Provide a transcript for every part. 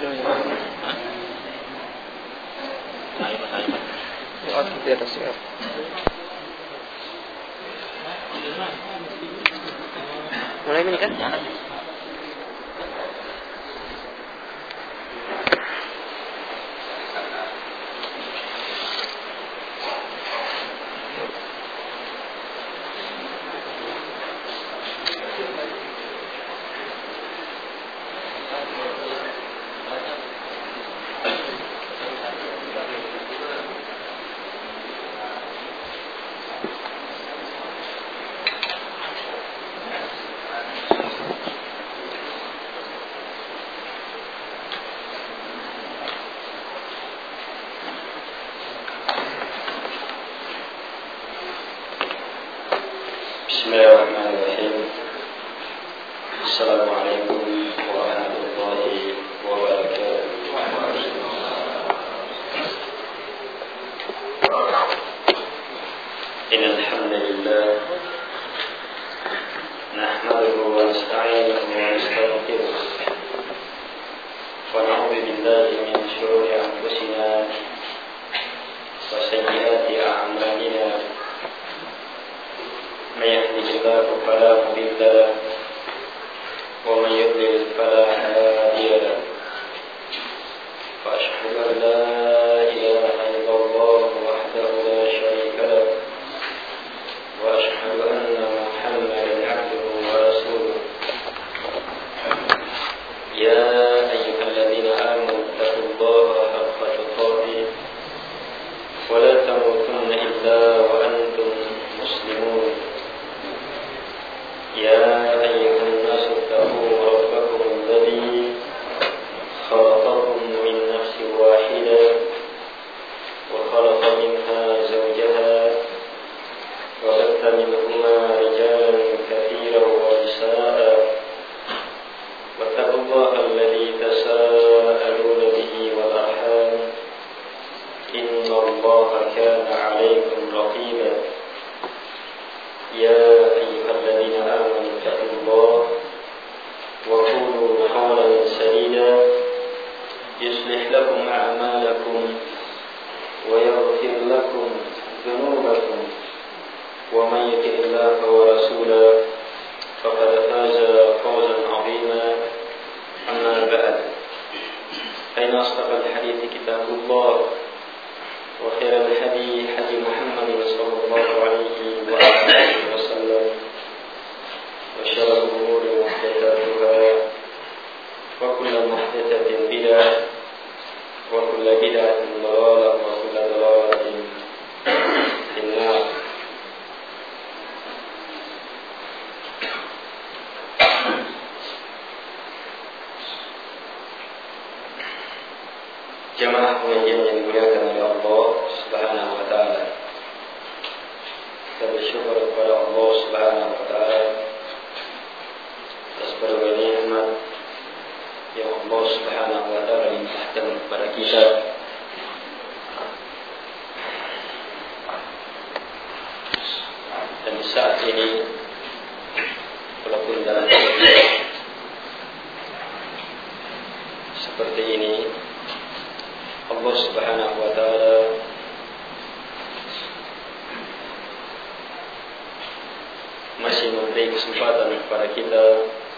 Di atas ya. Mulai ini kan? Bismillahirrahmanirrahim. Assalamualaikum warahmatullahi wabarakatuh. Innal hamdalillah nahmaduhu wa nasta'inuhu wa nastaghfiruh wa na'udzu billahi min shururi anfusina wa sayyiati a'malina. من يهده الله فلا مضل له ومن يضلل فلا هادي له وأشهد أن لا إله إلا الله وحده لا شريك له وأشهد أن محمدا عبده ورسوله يا أيها الذين آمنوا اتقوا الله حق تقاته ولا تموتن إلا وأنتم مسلمون يا أيها الناس اتقوا ربكم الذي خلقكم من نفس واحدة وخلق منها زوجها وبث منهما رجالا كثيرا ونساء واتقوا الله الذي تساءلون به والأرحام إن الله كان عليكم رقيبا يا أيها الذين آمنوا اتقوا الله وقولوا قولا سديدا يصلح لكم أعمالكم ويغفر لكم ذنوبكم ومن يطع الله ورسوله فقد فاز فوزا عظيما أما بعد فإن أصدق الحديث كتاب الله وخير الهدي هدي محمد صلى الله عليه وآله وسلم وشر الأمور محدثاتها وكل محدثة بدعة وكل بدعة ضلالة وكل ضلالة في النار. Jemaah pengajian yang dimuliakan oleh Allah Subhanahu wa taala. Kita bersyukur kepada Allah Subhanahu wa taala atas berbagai nikmat yang Allah Subhanahu wa taala limpahkan kepada kita. Dan di saat ini walaupun dalam seperti ini Allah Subhanahu wa taala masih memberi kesempatan kepada kita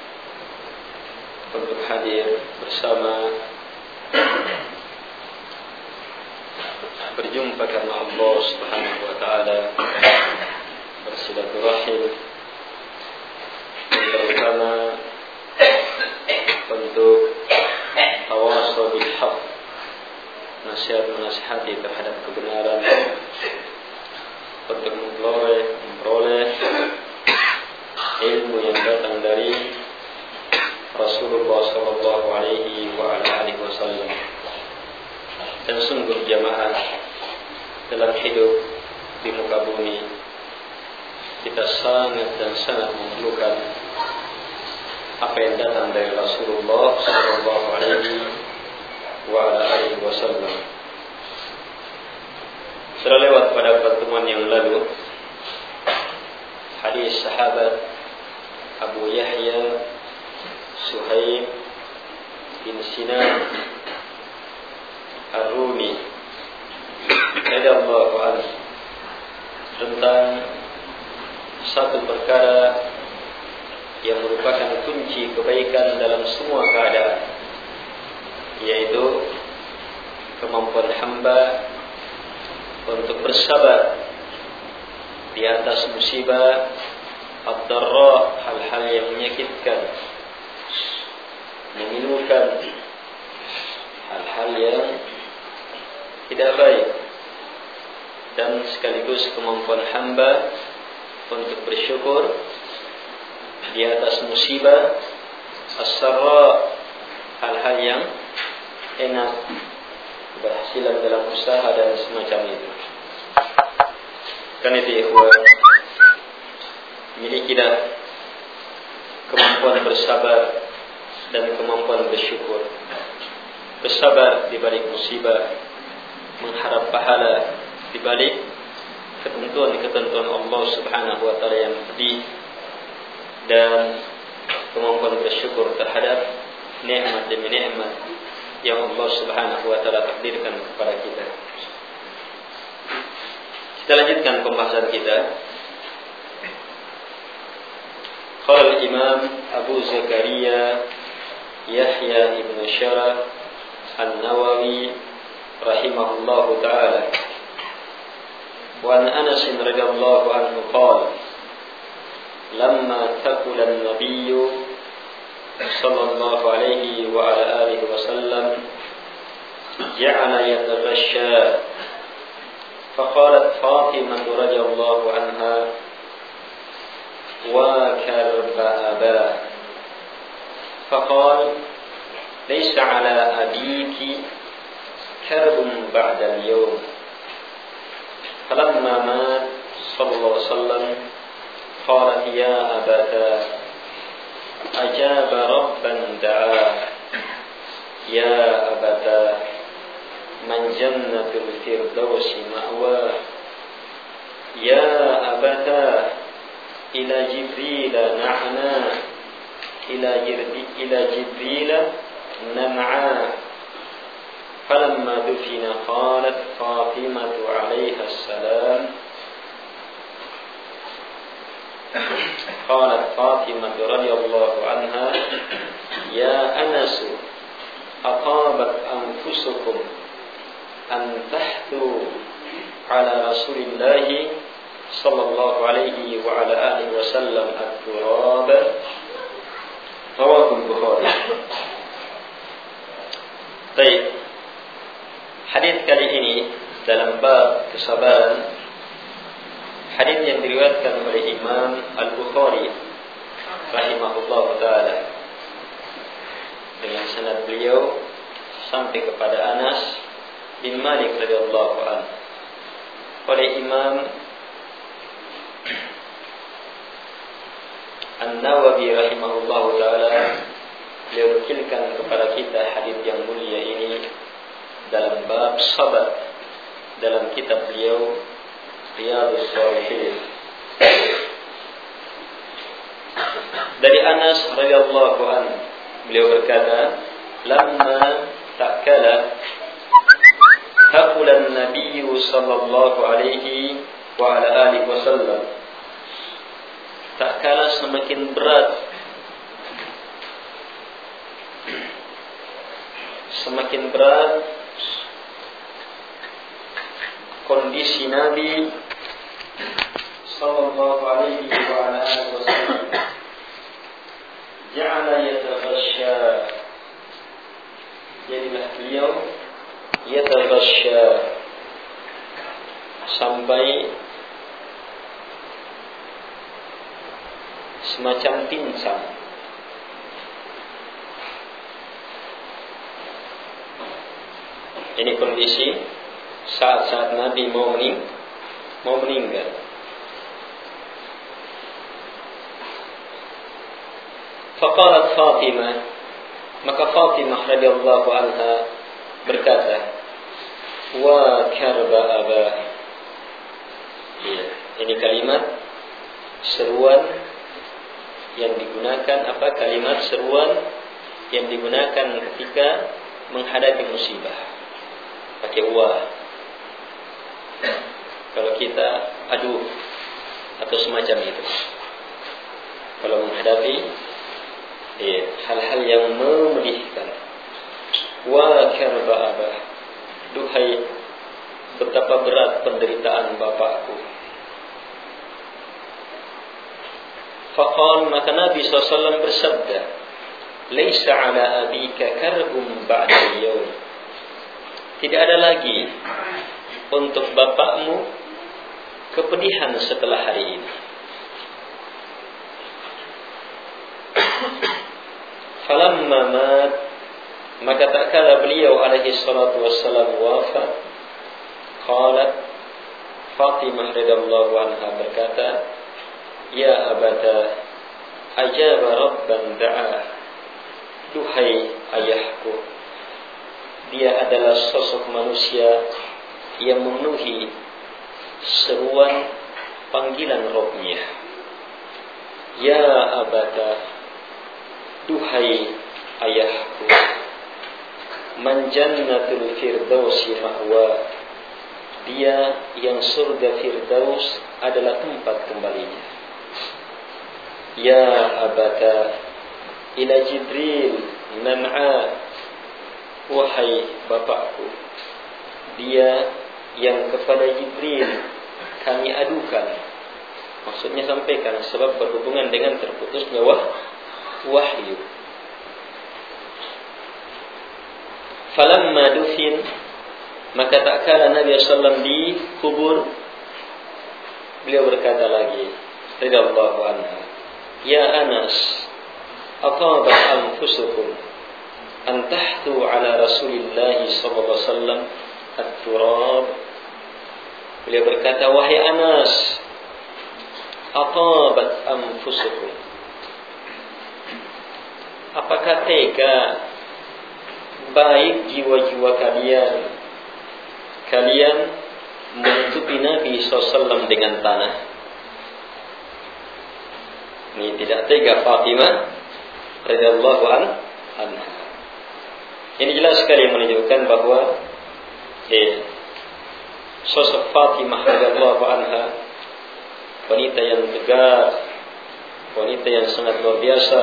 untuk hadir bersama, berjumpa karena Allah Subhanahu wa taala, bersilaturahim, terutama untuk tawasul bil haqq, nasihat menasihati terhadap kebenaran, untuk memperoleh ilmu yang datang dari Rasulullah sallallahu alaihi wasallam. Dan sungguh jamaah, dalam hidup di muka bumi kita sangat dan sangat memerlukan apa yang datang dari Rasulullah sallallahu alaihi wasallam. Sudah lewat pada pertemuan yang lalu hadis sahabat Abu Yahya Suhaib bin Sinan Ar-Rumi radhiyallahu anhu tentang satu perkara yang merupakan kunci kebaikan dalam semua keadaan, yaitu kemampuan hamba untuk bersabar di atas musibah ad-darra, hal-hal yang menyakitkan, memilukan, hal-hal yang tidak baik, dan sekaligus kemampuan hamba untuk bersyukur di atas musibah as-sarra, hal-hal yang enak, keberhasilan dalam usaha dan semacam itu. Karena itu ikhwan, milikilah kemampuan bersabar dan kemampuan bersyukur. Bersabar di balik musibah, mengharap pahala di balik ketentuan Allah Subhanahu wa taala yang pedih, dan kemampuan bersyukur terhadap nikmat demi nikmat yang Allah Subhanahu wa taala takdirkan kepada kita. Kita lanjutkan pembahasan kita. Qala al-Imam Abu Zakaria Yahya ibn Sharaf An-Nawawi rahimahullahu taala, wa an Anas radhiyallahu anhu qala lamma taqula an-nabiy sallallahu alaihi wa ala alihi wa sallam ja'ala yataghashsha faqalat Fatimah radhiyallahu anha wa karba aba faqala laysa ala abiki karbun ba'da al-yawm falamma mat sallallahu alaihi wasallam qalat ya abata ajaba rabban da'a ya abata man jannatul firdausi ma'wa ya abata ila jibril na'na ila jibril nam'a falamma dufina qalat Fatimatu alaiha assalam قالت فاطمة رضي الله عنها يا أنس أطابت أنفسكم أن تحثوا على رسول الله صلى الله عليه وعلى آله وسلم التراب رواه البخاري. Baik, hadis kali ini dalam bab kesabaran, hadis yang diriwayatkan oleh Imam Al-Bukhari rahimahullah ta'ala dengan sanad beliau sampai kepada Anas bin Malik radhiyallahu anhu. Oleh Imam An-Nawawi rahimahullah ta'ala, beliau nukilkan kepada kita hadis yang mulia ini dalam bab sabar dalam kitab beliau Riyadhus Shalihin. Dari Anas radhiyallahu anhu, beliau berkata, lamma ta'kala taqula an-nabiy sallallahu alaihi wa ala alihi wasallam, ta'kala semakin berat, semakin berat kondisi Nabi sallallahu alaihi wa ala alihi wasallam, ja'ala yataghashsha, jadilah beliau yataghashsha sampai semacam pincang. Ini kondisi saat-saat Nabi mau meninggal. Faqalat Fatimah, maka Fatimah radhiyallahu anha berkata, wa karba aba. Ini kalimat seruan yang digunakan, kalimat seruan yang digunakan ketika menghadapi musibah. pakai wah. Kalau kita aduh atau semacam itu. Kalau menghadapi hal-hal yang memedihkan. Wa karba abah, duhai betapa berat penderitaan bapakku. Faqal, maka Nabi SAW bersabda, laisa ala abika karbum ba'da al-yawm. Tidak ada lagi untuk bapakmu kepedihan setelah hari ini. Falamma mat, maka tak kala beliau alaihi salatu wassalam wafat, qalat Fatimah radhiyallahu anha berkata, ya abata ajaba rabban da'a, duhai ayahku, dia adalah sosok manusia yang memenuhi seruan panggilan Rabb-Nya. Ya abata, duhai ayahku, man jannatul firdausi ma'wa, dia yang surga Firdaus adalah tempat kembalinya. Ya abata ila Jibril nam'a, wahai bapakku, dia yang kepada Jibril kami adukan. Maksudnya sampaikan sebab berhubungan dengan terputusnya wahyu. Falamma dufin, maka tak kala Nabi SAW dikubur, beliau berkata lagi radhiyallahu anha, ya Anas, atabat anfusukum an tahtu ala Rasulillah sallallahu alaihi wasallam at-turab. Beliau berkata, wahai Anas, atabat anfusukum, apakah tega, baik jiwa-jiwa kalian menutupi Nabi SAW dengan tanah. Ini tidak tega Fatimah radhiyallahu anha. Ini jelas sekali menunjukkan bahwa sosok Fatimah radhiyallahu anha, wanita yang tegar, wanita yang sangat luar biasa,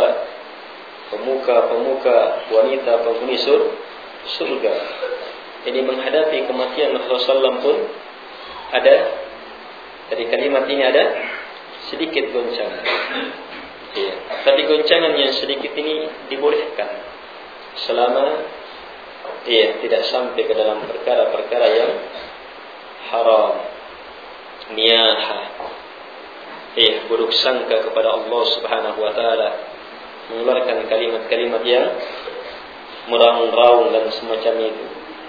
pemuka wanita penghuni surga. Ini menghadapi kematian Rasulullah pun ada, dari kalimat ini ada sedikit goncangan. Tapi goncangan yang sedikit ini dibolehkan selama tidak sampai ke dalam perkara-perkara yang haram, niyaha, buruk sangka kepada Allah Subhanahu wa taala, mengeluarkan kalimat-kalimat yang meraung-raung dan semacam itu.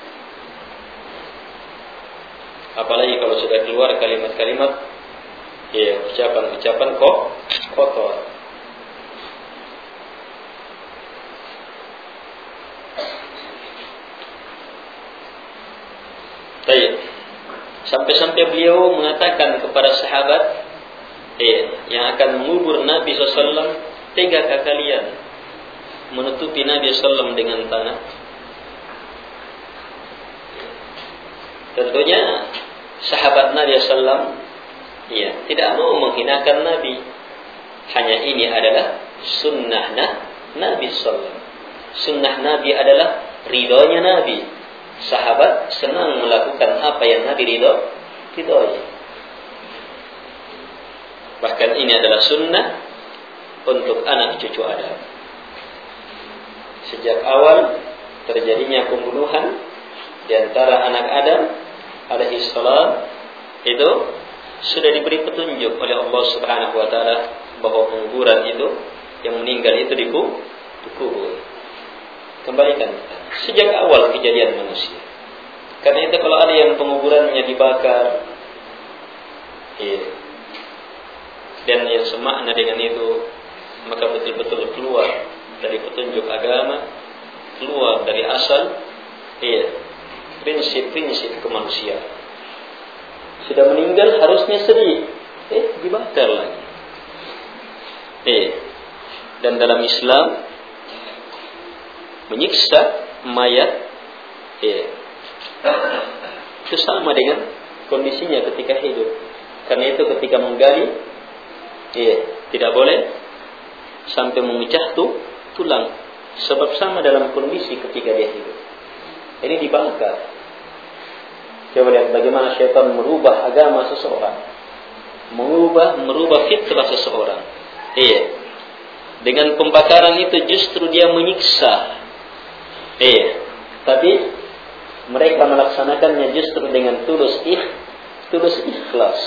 Apalagi kalau sudah keluar kalimat-kalimat ucapan-ucapan kotor. Baik. Sampai-sampai beliau mengatakan kepada sahabat yang akan mengubur Nabi SAW, tegakah kalian menutupi Nabi SAW dengan tanah? Tentunya sahabat Nabi SAW tidak mau menghinakan Nabi. Hanya ini adalah sunnah Nabi SAW. Sunnah Nabi adalah ridhonya Nabi. Sahabat senang melakukan apa yang Nabi ridhoi. Bahkan ini adalah sunnah untuk anak cucu Adam. Sejak awal terjadinya pembunuhan di antara anak Adam alaihi salam, itu sudah diberi petunjuk oleh Allah Subhanahu wa taala bahwa penguburan itu, yang meninggal itu dikubur. Kembalikan sejak awal kejadian manusia. Karena itu kalau ada yang penguburannya dibakar, dan yang semakna dengan itu, maka betul-betul keluar dari petunjuk agama, keluar dari asal prinsip-prinsip kemanusiaan. Sudah meninggal harusnya sedih, dibakar lagi. Dan dalam Islam menyiksa mayat Itu sama dengan kondisinya ketika hidup. Karena itu ketika menggali, tidak boleh sampai memecah tulang. Sebab sama dalam kondisi ketika dia hidup. Ini dibakar. Coba lihat bagaimana syaitan merubah agama seseorang, merubah fitrah seseorang. Dengan pembakaran itu justru dia menyiksa. Tapi mereka melaksanakannya justru dengan tulus ikhlas.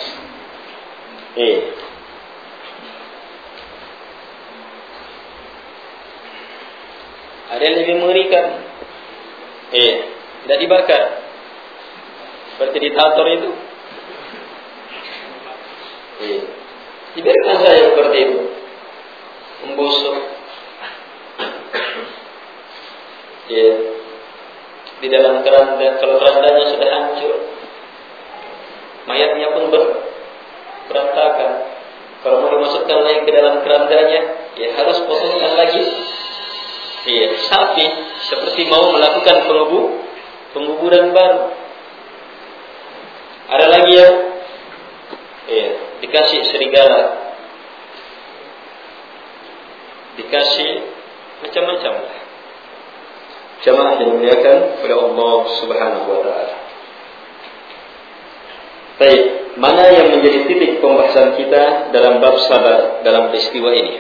Ada yang lebih mengerikan. Tidak dibakar. Seperti diktator itu. Dibiarkan saja seperti itu. Membusuk. Di dalam keranda, kalau kerandanya sudah hancur, mayatnya pun berantakan. Kalau mau dimasukkan lagi ke dalam kerandanya, harus potongkan lagi. Sapi seperti mau melakukan penguburan baru. Ada lagi yang dikasih serigala, dikasih macam-macam. Jamaah yang dimuliakan oleh Allah Subhanahu wa taala. Baik, mana yang menjadi titik pembahasan kita dalam bab sabar dalam peristiwa ini?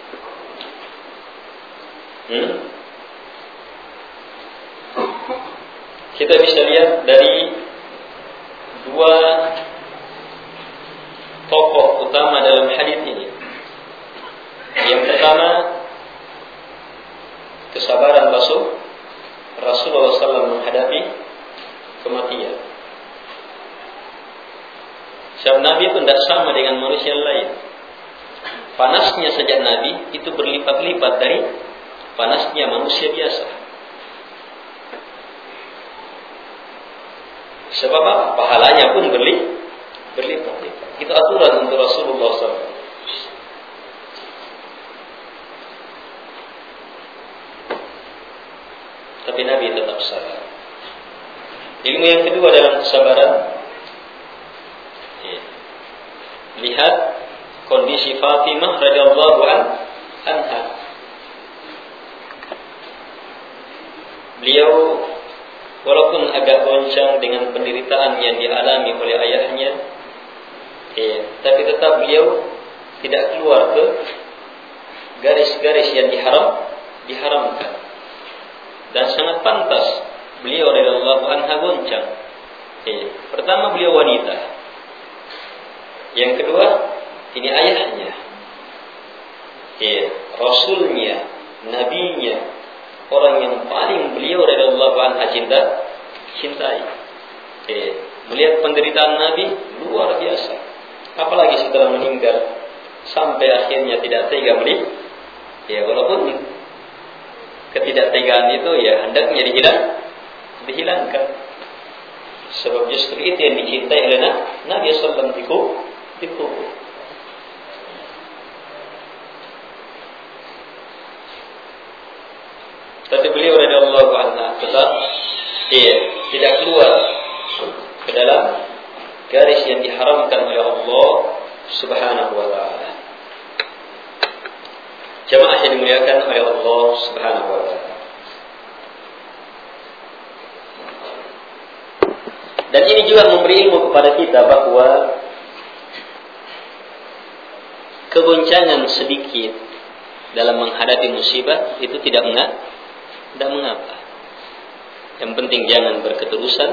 Kita bisa lihat dari dua tokoh utama dalam hadis ini. Yang pertama, kesabaran Rasulullah SAW menghadapi kematian. Sebab Nabi itu tidak sama dengan manusia lain. Panasnya saja Nabi itu berlipat-lipat dari panasnya manusia biasa. Sebab apa? Pahalanya pun berlipat-lipat. Itu aturan untuk Rasulullah SAW. Tapi Nabi tetap sabar. Ilmu yang kedua dalam kesabaran, lihat kondisi Fatimah radhiyallahu anha. Beliau walaupun agak goncang dengan penderitaan yang dialami oleh ayahnya, tapi tetap beliau tidak keluar ke garis-garis yang diharamkan. Dan sangat pantas beliau radhiyallahu anha goncang. Pertama, beliau wanita. Yang kedua, ini ayahnya. Rasulnya, nabinya, orang yang paling beliau radhiyallahu anha cintai. Melihat penderitaan Nabi luar biasa. Apalagi setelah meninggal, sampai akhirnya tidak tega melihat. Walaupun ketidaktegaan itu hendaknya dihilangkan. Sebab justru itu yang dicintai oleh Nabi SAW dikubur. Tapi beliau radhiyallahu anha tetap tidak keluar ke dalam garis yang diharamkan oleh Allah Subhanahu wa taala. Jamaah yang dimuliakan oleh Allah Subhanahu wa taala. Dan ini juga memberi ilmu kepada kita bahwa kegoncangan sedikit dalam menghadapi musibah itu tidak mengapa. Yang penting jangan berketerusan,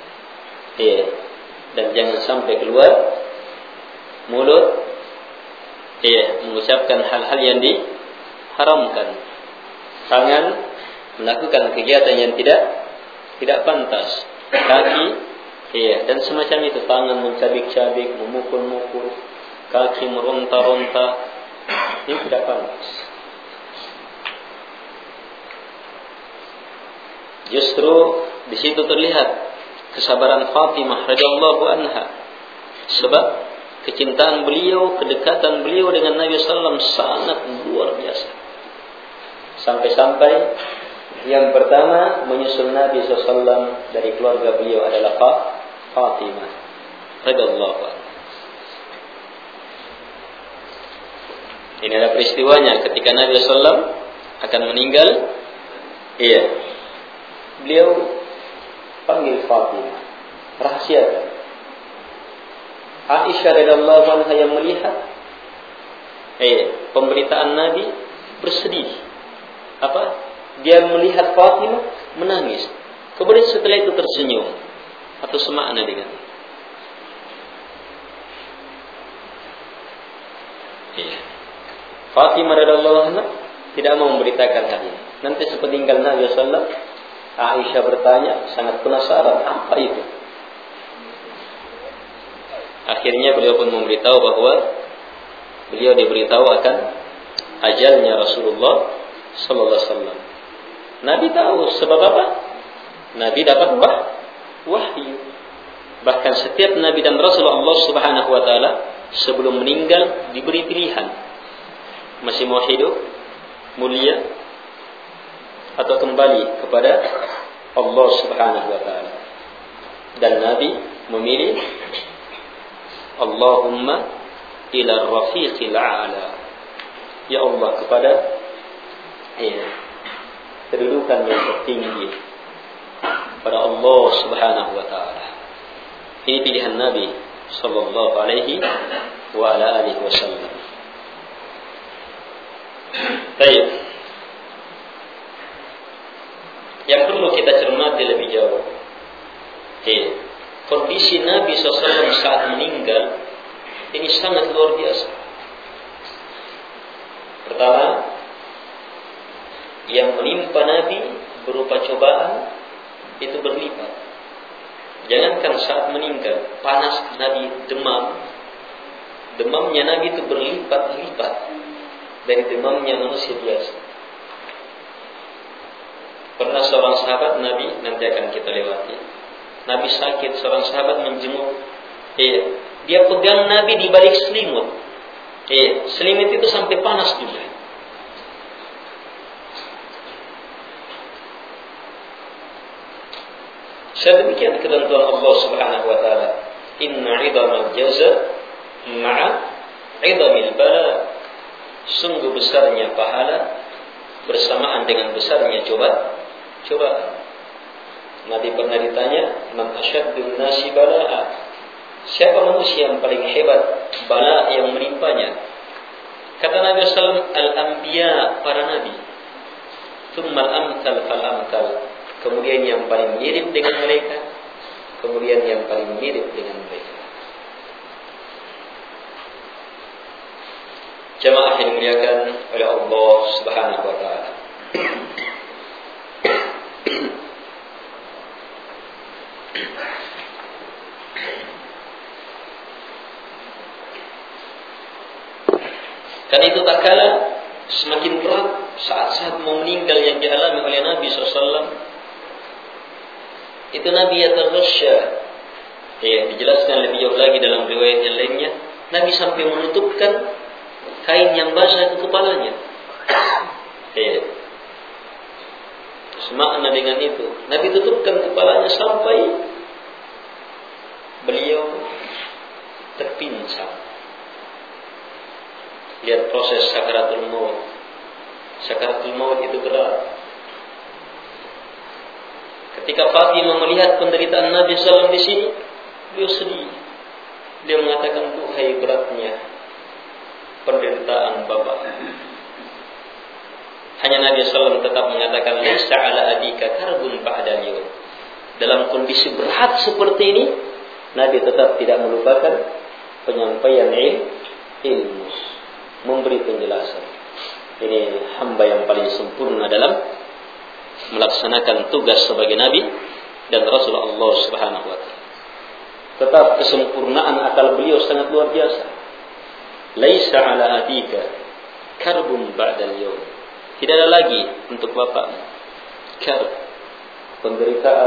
dan jangan sampai keluar mulut mengucapkan hal-hal yang diharamkan. Tangan melakukan kegiatan yang tidak pantas. Kaki dan semacam itu, tangan mencabik-cabik, memukul-mukul, kaki meronta-ronta, ini tidak pantas. Justru di situ terlihat kesabaran Fatimah radhiyallahu anha. Sebab kecintaan beliau, kedekatan beliau dengan Nabi sallallahu alaihi wasallam sangat luar biasa. Sampai-sampai Yang pertama menyusul Nabi SAW dari keluarga beliau adalah Fatimah radhiyallahu anha. Ini ada peristiwanya ketika Nabi SAW akan meninggal. Iya, beliau panggil Fatimah, rahasiakan. Aisyah radhiyallahu anha yang melihat pemberitaan Nabi bersedih. Dia melihat Fatimah menangis. Kemudian setelah itu tersenyum atau semakna dengan Fatimah radhiyallahu anha tidak mau memberitakan hal ini. Nanti sepeninggal Nabi sallallahu alaihi wasallam, Aisyah bertanya, sangat penasaran apa itu. Akhirnya beliau pun memberitahu bahwa beliau diberitahu akan ajalnya Rasulullah sallallahu alaihi wasallam. Nabi tahu sebab apa? Nabi dapat wahyu. Bahkan setiap Nabi dan Rasul Allah Subhanahu wa taala sebelum meninggal diberi pilihan. Masih mau hidup, mulia, atau kembali kepada Allah Subhanahu wa taala. Dan Nabi memilih Allahumma ila rafiqil a'la. Ya Allah, kepada kedudukan yang tertinggi, pada Allah Subhanahu wa taala. Ini pilihan Nabi sallallahu alaihi wa ala alihi wasallam. Baik. Yang perlu kita cermati lebih jauh, kondisi Nabi SAW saat meninggal ini sangat luar biasa. Pertama, yang menimpa Nabi berupa cobaan itu berlipat. Jangankan saat meninggal, panas Nabi demamnya Nabi itu berlipat-lipat dari demamnya manusia biasa. Pernah seorang sahabat Nabi, nanti akan kita lewati, Nabi sakit, seorang sahabat menjenguk. Dia pegang Nabi di balik selimut. Selimut itu sampai panas juga. Sedemikian ketentuan Allah Subhanahu wa taala. Inna 'idhamal jaza ma'a 'idhamil bala. Sungguh besarnya pahala bersamaan dengan besarnya cobaan. Nabi pernah ditanya, "Man asyaddun nasi bala'a?" Siapa manusia yang paling hebat bala yang menimpanya? Kata Nabi sallallahu alaihi wasallam, "Al-anbiya, para nabi. Tsummal amsal fal amsal." Kemudian yang paling mirip dengan mereka, kemudian yang paling mirip dengan mereka. Jamaah yang dimuliakan oleh Allah Subhanahu wa taala. Karena itu tak kala semakin berat saat-saat mau meninggal yang dialami oleh Nabi SAW. Itu Nabi yatarasya. Dijelaskan lebih jauh lagi dalam riwayat yang lainnya. Nabi sampai menutupkan kain yang basah ke kepalanya. Semakna dengan itu, Nabi tutupkan kepalanya sampai beliau terpincang. Lihat proses sakaratul maut. Sakaratul maut itu berat. Ketika Fatimah melihat penderitaan Nabi SAW di sini, beliau sedih. Dia mengatakan, "Duhai beratnya penderitaan Bapak." Hanya Nabi SAW tetap mengatakan, "Laisa ala adika karbun ba'dal yawm." Dalam kondisi berat seperti ini, Nabi tetap tidak melupakan penyampaian ilmu, memberi penjelasan. Ini hamba yang paling sempurna dalam melaksanakan tugas sebagai Nabi dan Rasul Allah Subhanahu wa taala. Tetap kesempurnaan akal beliau sangat luar biasa. Laisa ala adika karbun ba'dal yawm. Tidak ada lagi untuk bapakmu penderitaan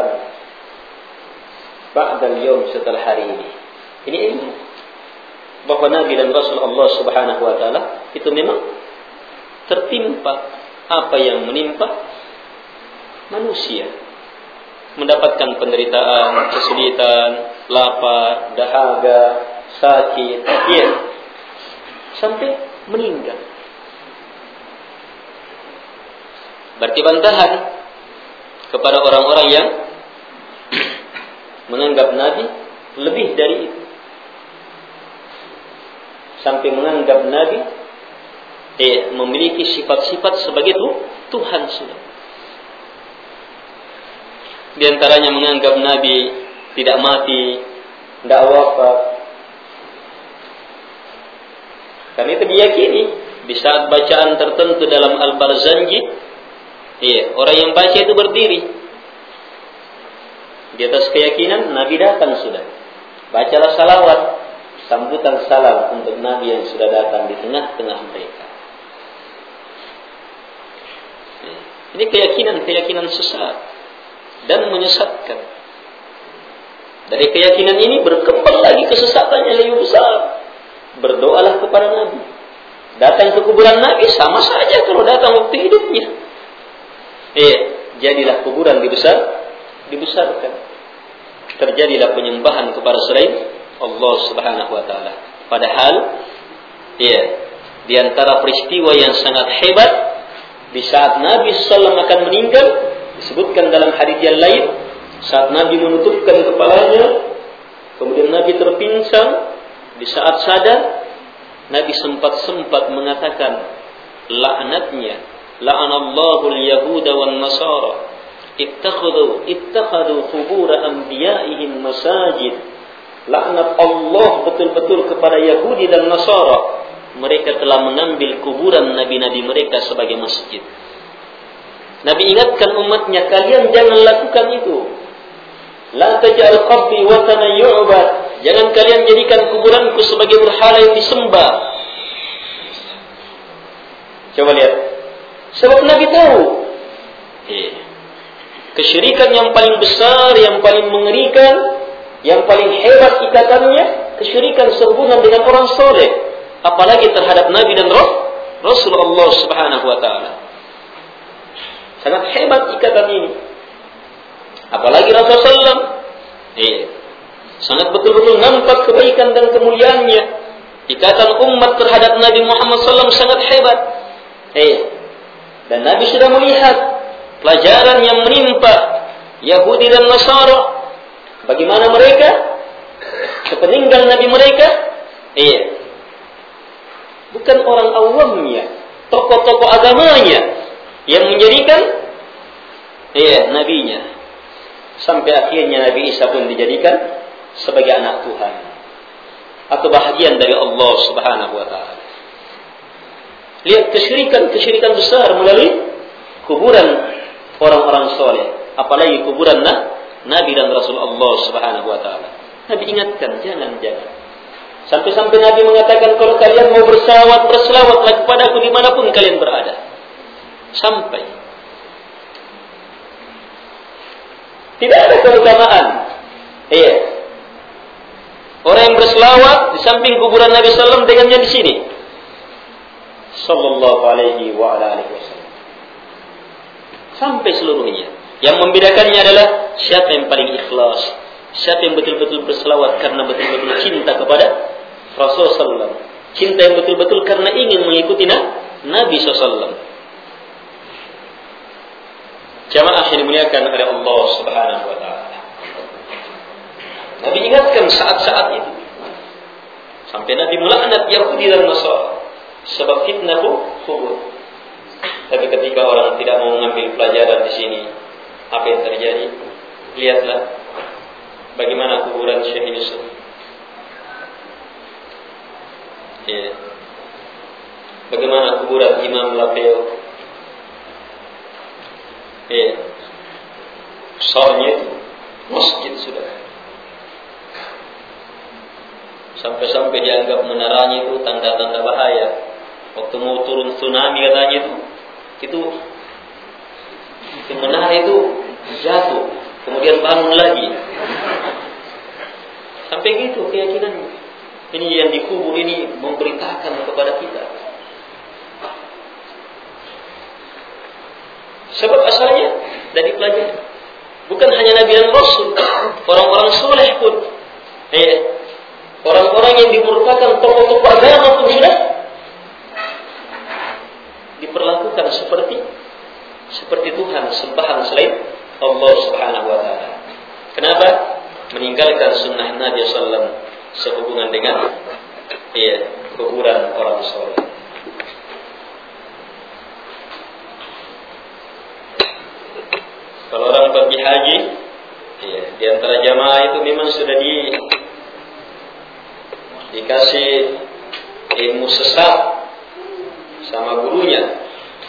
ba'dal yawm, setelah hari ini. Ini ilmu bahwa Nabi dan Rasul Allah Subhanahu wa taala itu memang tertimpa apa yang menimpa manusia mendapatkan penderitaan, kesulitan, lapar, dahaga, sakit, sampai meninggal. Berarti bantahan kepada orang-orang yang menganggap Nabi lebih dari itu, sampai menganggap Nabi memiliki sifat-sifat sebagai Tuhan sudah. Di antaranya menganggap Nabi tidak mati, tidak wafat. Karena itu diyakini di saat bacaan tertentu dalam Al-Barzanji, orang yang baca itu berdiri. Di atas keyakinan Nabi datang sudah. Bacalah salawat, sambutan salam untuk Nabi yang sudah datang di tengah-tengah mereka. Ini keyakinan sesat dan menyesatkan. Dari keyakinan ini berkembang lagi kesesatannya lebih besar. Berdoalah kepada Nabi. Datang ke kuburan Nabi sama saja kalau datang waktu hidupnya. Jadilah kuburan dibesarkan. Terjadilah penyembahan kepada selain Allah Subhanahu wa taala. Padahal di antara peristiwa yang sangat hebat di saat Nabi sallallahu akan meninggal, disebutkan dalam hadis yang lain, saat Nabi menutupkan kepalanya, kemudian Nabi terpincang, di saat sadar Nabi sempat mengatakan laknatnya, la'anallahu al-yahuda wan nasara ittakhadhu qubur anbiya'ihim masajid. Laknat Allah betul-betul kepada Yahudi dan Nasara, mereka telah mengambil kuburan nabi-nabi mereka sebagai masjid. Nabi ingatkan umatnya, kalian jangan lakukan itu. La taj'al qabri watana yu'bad. Jangan kalian jadikan kuburanku sebagai berhala yang disembah. Coba lihat. Sebab Nabi tahu kesyirikan yang paling besar, yang paling mengerikan, yang paling hebat ikatannya, kesyirikan sehubungan dengan orang soleh, apalagi terhadap Nabi dan Rasulullah Subhanahu wa taala. Sangat hebat ikatan ini. Apalagi Rasulullah SAW sangat betul-betul nampak kebaikan dan kemuliaannya. Ikatan umat terhadap Nabi Muhammad SAW sangat hebat. Dan Nabi sudah melihat pelajaran yang menimpa Yahudi dan Nasara. Bagaimana mereka sepeninggal Nabi mereka, bukan orang awamnya, tokoh-tokoh agamanya yang menjadikan nabinya. Sampai akhirnya Nabi Isa pun dijadikan sebagai anak Tuhan atau bahagian dari Allah Subhanahu wa taala. Lihat kesyirikan besar melalui kuburan orang-orang soleh, apalagi kuburan Nabi dan Rasul Allah Subhanahu wa taala. Nabi ingatkan, jangan. Sampai-sampai Nabi mengatakan, kalau kalian mau berselawatlah kepadaku dimanapun kalian berada. Sampai tidak ada keutamaan. Orang yang berselawat di samping kuburan Nabi sallallahu dengannya di sini. Sallallahu alaihi wa ala alihi wasallam. Sampai seluruhnya. Yang membedakannya adalah siapa yang paling ikhlas, siapa yang betul-betul berselawat karena betul-betul cinta kepada Rasulullah SAW. Cinta yang betul-betul karena ingin mengikuti Nabi SAW. Jamaah yang dimuliakan oleh Allah Subhanahu wa taala. Nabi ingatkan saat-saat itu. Sampai Nabi melaknat Yahudi dan Nasara sebab fitnah kubur. Tapi ketika orang tidak mau mengambil pelajaran di sini, apa yang terjadi? Lihatlah bagaimana kuburan Syekh Yusuf. Bagaimana kuburan Imam Lapeo. Besarnya itu masjid sudah. Sampai-sampai dianggap menaranya itu tanda-tanda bahaya. Waktu mau turun tsunami katanya itu menara itu jatuh, kemudian bangun lagi. Sampai gitu keyakinannya. Ini yang dikubur ini memberitakan kepada kita. Sebab asalnya dari Orang-orang yang dimurkakan tokoh-tokoh agama pun sudah diperlakukan seperti Tuhan sembahan selain Allah Subhanahu wa taala. Kenapa? Meninggalkan sunnah Nabi sallallahu alaihi wasallam sehubungan dengan kuburan orang soleh. Kalau orang pergi haji, di antara jamaah itu memang sudah dikasih ilmu sesat sama gurunya.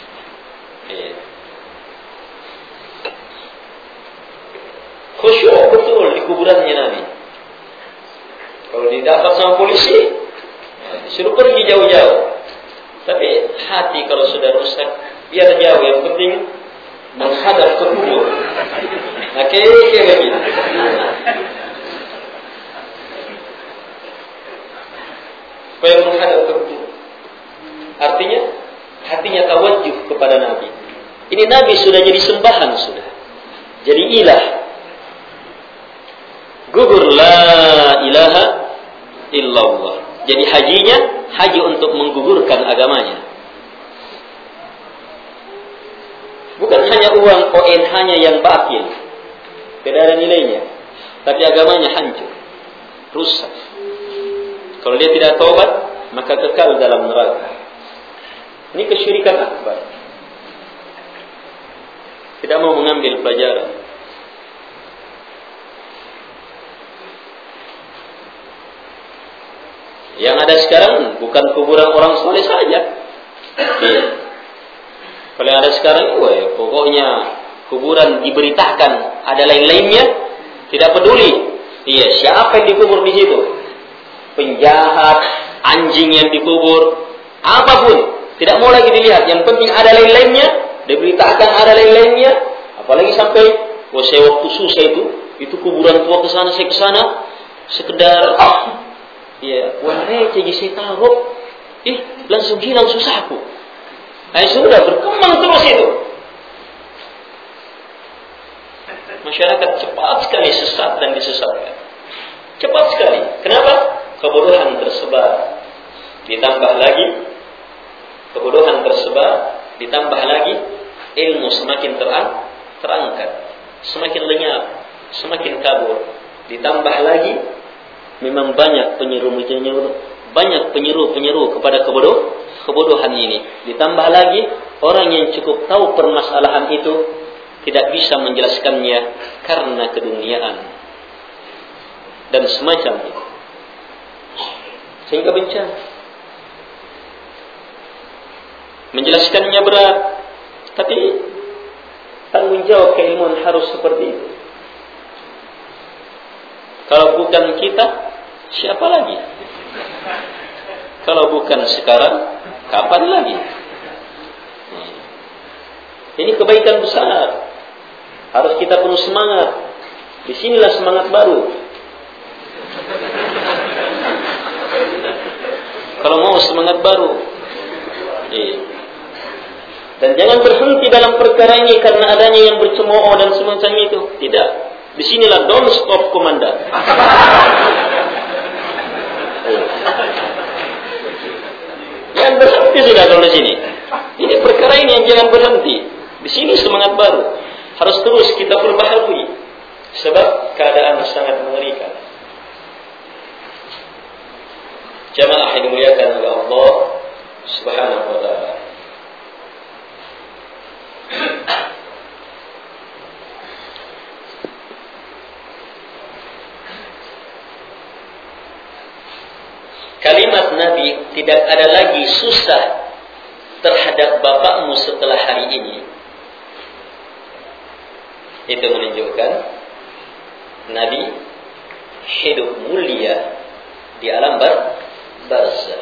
Khusyuk betul di kuburannya Nabi. Kalau didapat sama polisi, suruh pergi jauh-jauh. Tapi hati kalau sudah rusak, biar jauh. Yang penting menghadap ke kubur. Nah, kayak begitu. Supaya menghadap ke kubur. Artinya, hatinya tawajuh kepada Nabi. Ini Nabi sudah jadi sembahan sudah. Jadi ilah. Gugur la ilaha illallah. Jadi hajinya haji untuk menggugurkan agamanya. Bukan hanya uang ONH-nya yang batil, tidak ada nilainya, tapi agamanya hancur, rusak. Kalau dia tidak taubat, maka kekal dalam neraka. Ini kesyirikan akbar. Tidak mau mengambil pelajaran. Yang ada sekarang bukan kuburan orang soleh saja. Kalau yang ada sekarang, pokoknya kuburan diberitakan ada lain-lainnya, tidak peduli. Siapa yang dikubur di situ? Penjahat, anjing yang dikubur, apapun, tidak mau lagi dilihat. Yang penting ada lain-lainnya, diberitakan ada lain-lainnya. Apalagi sampai, saya waktu susah itu kuburan tua ke sana, saya ke sana, sekedar warna jadi saya taruh, langsung hilang susahku. Sudah berkembang terus itu. Masyarakat cepat sekali sesat dan disesatkan. Cepat sekali. Kenapa? Kebodohan tersebar. Ditambah lagi kebodohan tersebar, ditambah lagi ilmu semakin terangkat, semakin lenyap, semakin kabur. Ditambah lagi memang banyak penyeru kepada kebodohan ini. Ditambah lagi orang yang cukup tahu permasalahan itu tidak bisa menjelaskannya karena keduniaan dan semacam itu, sehingga bencana. Menjelaskannya berat, tapi tanggung jawab keilmuan harus seperti itu. Kalau bukan kita, siapa lagi? Kalau bukan sekarang, kapan lagi? Ini kebaikan besar. Harus kita penuh semangat. Disinilah semangat baru. Kalau mau semangat baru. Dan jangan berhenti dalam perkara ini karena adanya yang bercemooh dan semacam itu. Tidak. Disinilah don't stop komandan. Jangan berhenti sudah kalau di sini. Ini perkara ini yang jangan berhenti. Di sini semangat baru. Harus terus kita perbaharui. Sebab keadaan sangat mengerikan. Jamaah yang dimuliakan oleh Allah Subhanahu wa taala. Kalimat Nabi, tidak ada lagi susah terhadap bapakmu setelah hari ini. Itu menunjukkan Nabi hidup mulia di alam barzakh.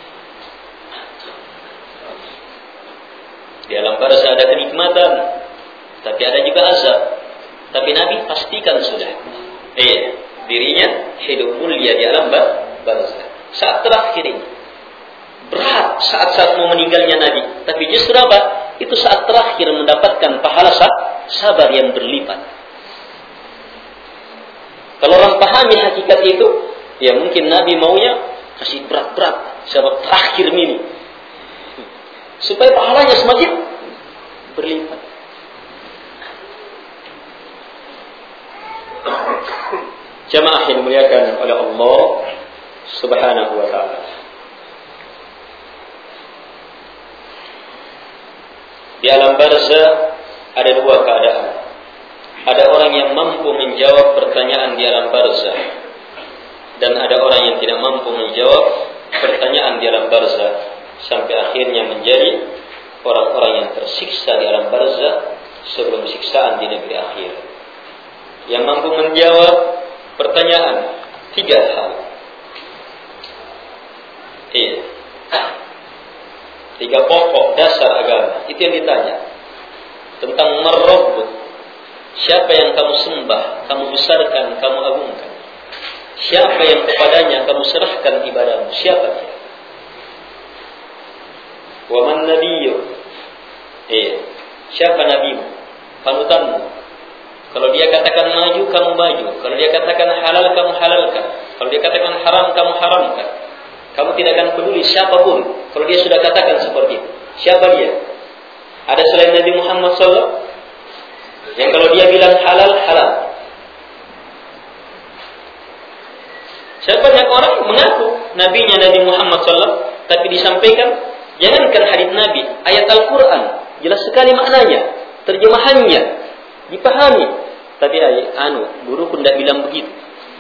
Di alam barzakh ada kenikmatan, tapi ada juga azab. Tapi Nabi pastikan sudah, dirinya hidup mulia di alam barzakh. Saat terakhir ini berat saat mau meninggalnya Nabi, tapi justru apa? Itu saat terakhir mendapatkan pahala sabar yang berlipat. Kalau orang pahami hakikat itu, ya mungkin Nabi maunya kasih berat-berat sebab terakhir ini, supaya pahalanya semakin berlipat. Jamaah yang dimuliakan oleh Allah Subhanahu wa ta'ala. Di alam barzah ada dua keadaan. Ada orang yang mampu menjawab pertanyaan di alam barzah, dan ada orang yang tidak mampu menjawab pertanyaan di alam barzah, sampai akhirnya menjadi orang-orang yang tersiksa di alam barzah sebelum siksaan di negeri akhir. Yang mampu menjawab pertanyaan tiga hal. Tiga pokok dasar agama. Itu yang ditanya. Tentang Ar-Rabb. Siapa yang kamu sembah, kamu besarkan, kamu agungkan. Siapa yang kepadanya kamu serahkan ibadahmu, siapa dia? Wa man nabiyyu. Siapa nabimu? Panutanmu. Kalau dia katakan maju, kamu maju. Kalau dia katakan halal, kamu halalkan. Kalau dia katakan haram, kamu haramkan. Kamu tidak akan peduli siapapun kalau dia sudah katakan seperti itu. Siapa dia? Ada selain Nabi Muhammad SAW yang kalau dia bilang halal, halal. Saya banyak orang mengaku nabinya Nabi Muhammad SAW, tapi disampaikan jangankan hadits Nabi, ayat Al-Quran jelas sekali maknanya, terjemahannya dipahami, tapi guru pun tidak bilang begitu.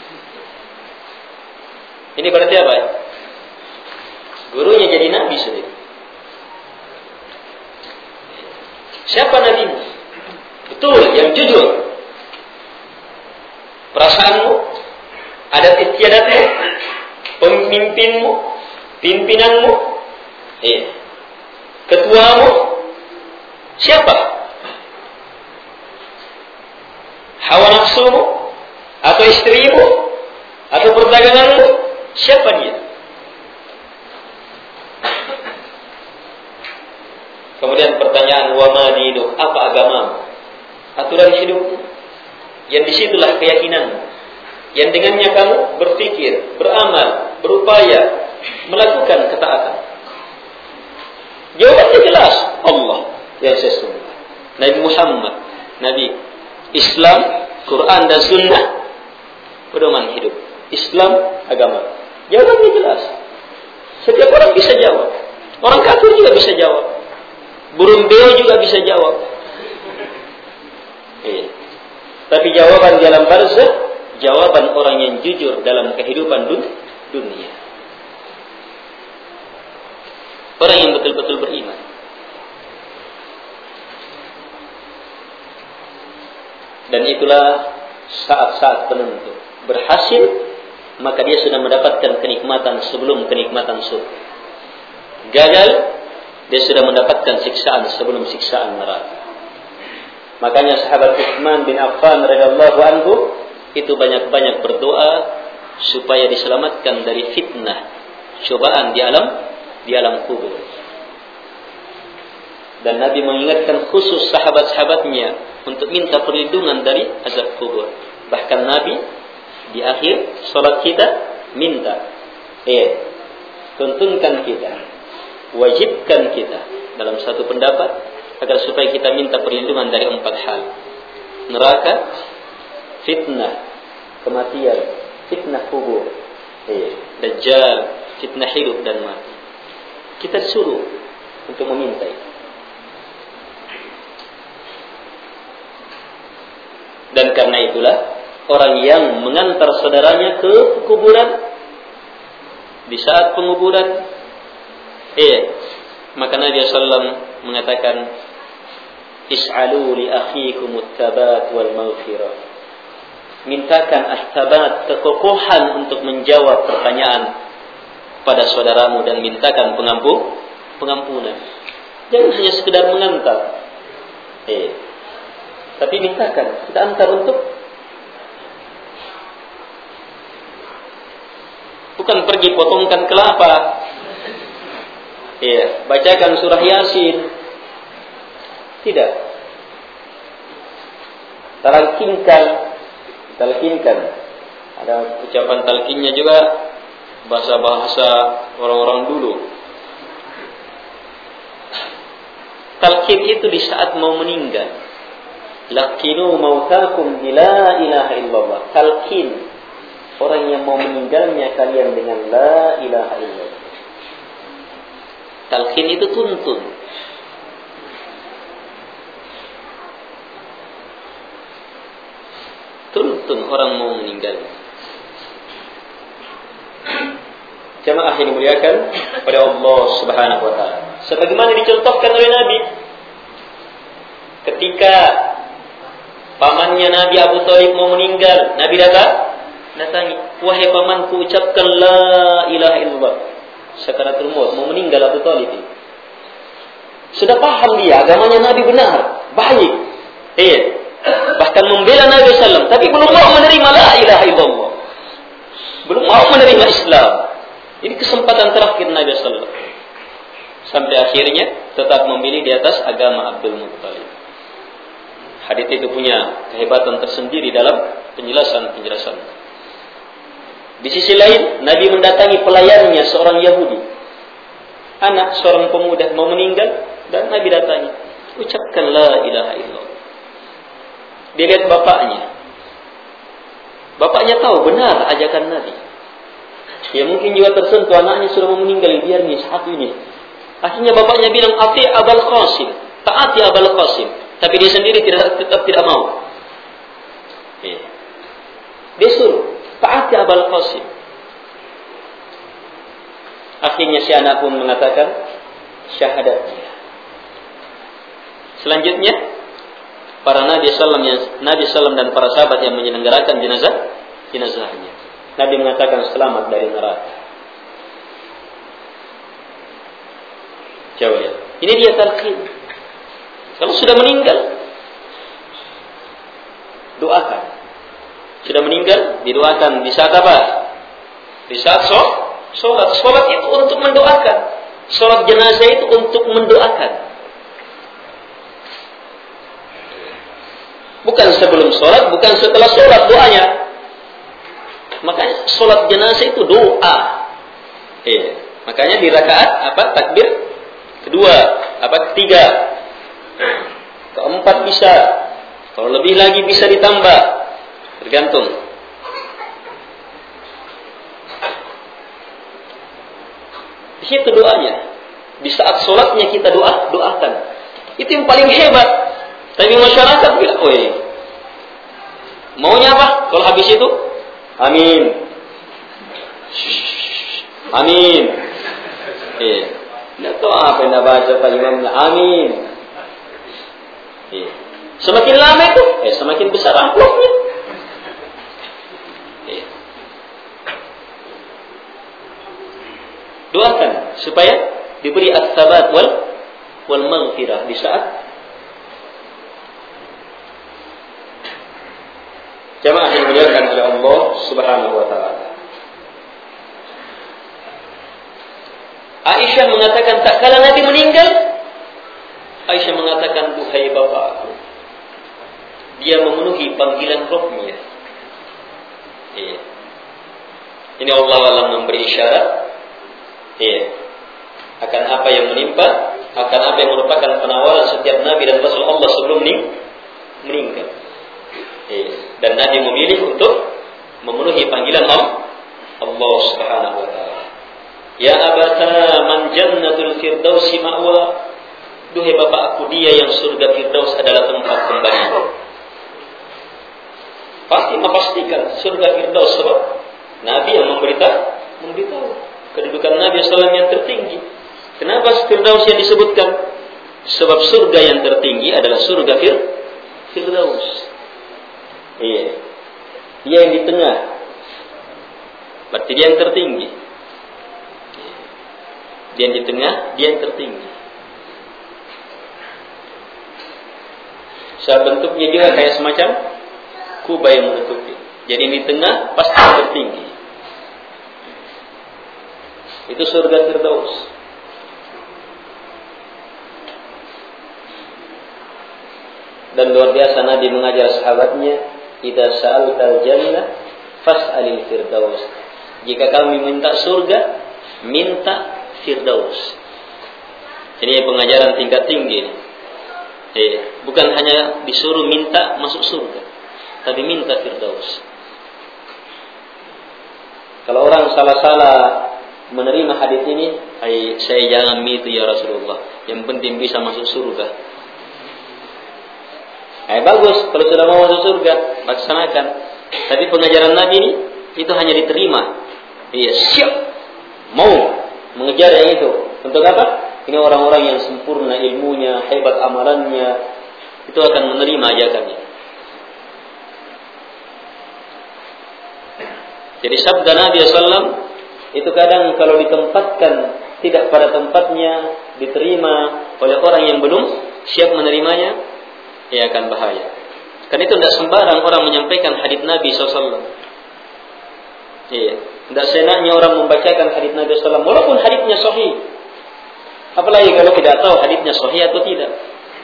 Ini berarti apa? Gurunya jadi nabi sendiri. Siapa nabimu? Betul, yang jujur. Perasaanmu, adat istiadatmu, pemimpinmu, pimpinanmu, ketuamu, siapa? Hawa nafsumu, atau istrimu, atau perdaganganmu, siapa dia? Kemudian pertanyaan, wa ma dinuk, apa agamamu? Aturan hidupmu. Yang disitulah keyakinanmu. Yang dengannya kamu berpikir, beramal, berupaya melakukan ketaatan. Jawabannya jelas, Allah yang sesungguhnya. Nabi Muhammad, Nabi Islam, Quran dan Sunnah, pedoman hidup. Islam, agama. Jawabannya jelas. Setiap orang bisa jawab. Orang kafir juga bisa jawab. Burung beo juga bisa jawab. Tapi jawaban di alam barzah, jawaban orang yang jujur dalam kehidupan dunia. Orang yang betul-betul beriman. Dan itulah saat-saat penentu. Berhasil, maka dia sudah mendapatkan kenikmatan sebelum kenikmatan surga. Gagal, dia sudah mendapatkan siksaan sebelum siksaan neraka. Makanya sahabat Utsman bin Affan radhiyallahu anhu itu banyak-banyak berdoa supaya diselamatkan dari fitnah, cobaan di alam kubur. Dan Nabi mengingatkan khusus sahabat-sahabatnya untuk minta perlindungan dari azab kubur. Bahkan Nabi di akhir salat kita minta, tuntunkan kita, wajibkan kita dalam satu pendapat agar supaya kita minta perlindungan dari 4 hal: neraka, fitnah kematian, fitnah kubur, dajjal, fitnah hidup dan mati. Kita disuruh untuk meminta itu. Dan karena itulah orang yang mengantar saudaranya ke kuburan di saat penguburan, maka Nabi SAW mengatakan, is'alu li akhikum at-tabat wal maghfirah. Mintakan at-tabat, kekokohan untuk menjawab pertanyaan pada saudaramu dan mintakan pengampunan. Jangan hanya sekedar mengantar. Tapi mintakan, kita antar untuk bukan pergi potongkan kelapa. Bacakan surah Yasin. Tidak. Talkinkan Ada ucapan talqinnya juga bahasa-bahasa orang-orang dulu. Talqin itu di saat mau meninggal. Laqinu mautakum bila ilaha illallah. Talqin orang yang mau meninggalnya kalian dengan la ilaha illallah. Talqin itu tuntun. Tuntun orang mau meninggal. Jamaah yang dimuliakan oleh Allah Subhanahu wa taala. Sebagaimana dicontohkan oleh Nabi ketika pamannya Nabi Abu Thalib mau meninggal, Nabi datangi, "Wahai pamanku, ucapkan la ilaha illallah." Sakaratul maut, mau meninggal Abu Thalib. Sudah paham dia agamanya Nabi benar, baik. Bahkan membela Nabi sallallahu, tapi belum mau menerima la ilaha illallah. Belum mau menerima Islam. Ini kesempatan terakhir Nabi sallallahu. Sampai akhirnya tetap memilih di atas agama Abdul Muttalib. Hadits itu punya kehebatan tersendiri dalam penjelasan. Di sisi lain, Nabi mendatangi pelayannya seorang Yahudi. Anak seorang pemuda mau meninggal dan Nabi datangi. Ucapkan la ilaha illallah. Dia lihat bapaknya. Bapaknya tahu benar ajakan Nabi. Ya mungkin juga tersentuh anaknya sudah mau meninggal, biar nih satu ini. Akhirnya bapaknya bilang, "Ati Abul Qasim." Taati Abul Qasim. Tapi dia sendiri tetap tidak mau. Dia suruh, taati Abul Qasim. Akhirnya si anak pun mengatakan syahadatnya. Selanjutnya, para Nabi Sallam dan para sahabat yang menyelenggarakan jenazahnya. Nabi mengatakan selamat dari neraka. Coba lihat. Ini dia talqin. Kalau sudah meninggal, doakan. Sudah meninggal, didoakan. Di saat apa? Di saat sholat. Sholat itu untuk mendoakan. Sholat jenazah itu untuk mendoakan. Bukan sebelum sholat, bukan setelah sholat doanya. Makanya sholat jenazah itu doa. Makanya di rakaat takbir kedua, ketiga, keempat bisa. Kalau lebih lagi bisa ditambah, tergantung. Di situ doanya. Di saat sholatnya kita doakan. Itu yang paling hebat. Tapi masyarakat bilang, maunya apa? Kalau habis itu, amin. Amin. Tidak tahu apa yang baca Pak Imamnya, amin. Semakin lama itu, semakin besar amplopnya. Doakan supaya diberi as-sabat wal maghfirah di saat jamaah yang dimuliakan oleh Allah Subhanahu wa taala. Aisyah mengatakan tak kala Nabi meninggal, Aisyah mengatakan, "Duhai bapakku." Dia memenuhi panggilan rohnya. Ini Allah alam memberi isyarat akan apa yang menimpa, akan apa yang merupakan penawaran setiap Nabi dan Rasul Allah sebelum meninggal. Dan Nabi memilih untuk memenuhi panggilan Allah Subhanahu wa taala. Ya abata man jannatul firdausi ma'wa. Duhai bapakku, dia yang surga Firdaus adalah tempat kembali. Pasti memastikan surga Firdaus sebab Nabi yang memberitahu kedudukan Nabi SAW yang tertinggi. Kenapa Firdaus yang disebutkan? Sebab surga yang tertinggi adalah surga Firdaus. Dia yang di tengah. Berarti dia yang tertinggi. Dia yang di tengah, dia yang tertinggi. Bentuknya juga kayak semacam kubah yang menutupi. Jadi di tengah pasti tertinggi. Itu surga Firdaus. Dan luar biasa Nabi mengajar sahabatnya, "Idza sa'altal jannah fas'alil firdaus. Jika kami minta surga, minta firdaus. Ini pengajaran tingkat tinggi. Bukan hanya disuruh minta masuk surga, tapi minta firdaus. Kalau orang salah-salah menerima hadis ini, saya jangan itu ya Rasulullah. Yang penting bisa masuk surga. Bagus, kalau sudah mau masuk surga, laksanakan. Tapi pengajaran Nabi ini itu hanya diterima. Siap mau mengejar yang itu. Untuk apa? Ini orang-orang yang sempurna ilmunya, hebat amalannya, itu akan menerima ajakannya. Jadi sabda Nabi SAW itu kadang kalau ditempatkan tidak pada tempatnya, diterima oleh orang yang belum siap menerimanya, ia akan bahaya. Karena itu tidak sembarang orang menyampaikan hadits Nabi SAW. Tidak seenaknya orang membacakan hadits Nabi SAW, walaupun haditsnya sahih. Apalagi kalau tidak tahu haditsnya sahih atau tidak.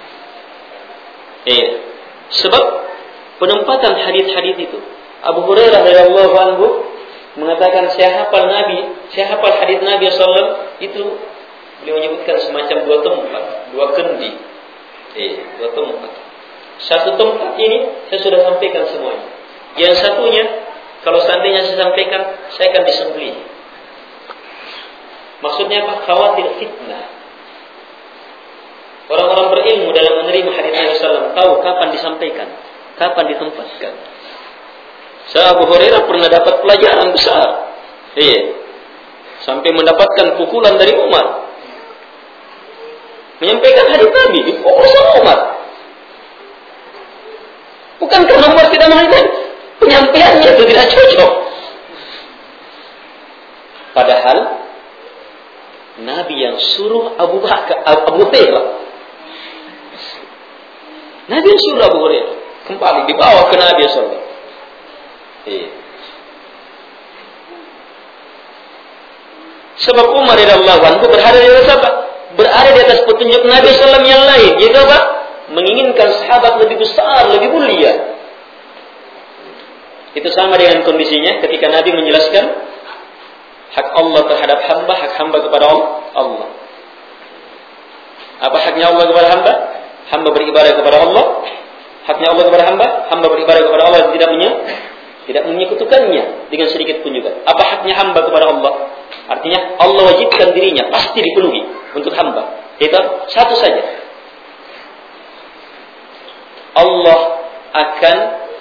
Sebab penempatan hadits-hadits itu, Abu Hurairah radhiyallahu anhu mengatakan, saya hafal hadits Nabi SAW itu, beliau menyebutkan semacam dua tempat, dua kendi. Dua tempat. Satu tempat ini saya sudah sampaikan semuanya. Yang satunya, kalau seandainya saya sampaikan, saya akan disembelih. Maksudnya apa? Khawatir fitnah. Orang-orang berilmu dalam menerima hadits Nabi SAW tahu kapan disampaikan, kapan ditempatkan. Abu Hurairah pernah dapat pelajaran besar. Sampai mendapatkan pukulan dari Umar. Menyampaikan hadits Nabi dipukul sama Umar. Bukan karena Umar tidak mengerti, penyampaiannya itu tidak cocok. Padahal Nabi yang suruh Abu Hurairah. Nabi yang suruh Abu Hurairah kembali dibawa ke Nabi SAW. Sebab Umar radhiyallahu anhu berada di atas apa? Berada di atas petunjuk Nabi SAW yang lain. Yaitu apa? Menginginkan sahabat lebih besar, lebih mulia. Itu sama dengan kondisinya ketika Nabi menjelaskan hak Allah terhadap hamba, hak hamba kepada Allah. Apa haknya Allah kepada hamba? Hamba beribadah kepada Allah. Haknya Allah kepada hamba? Hamba beribadah kepada Allah dan tidak menyekutukannya dengan sedikit pun juga. Apa haknya hamba kepada Allah? Artinya Allah wajibkan dirinya pasti dipenuhi untuk hamba. Itu satu saja. Allah akan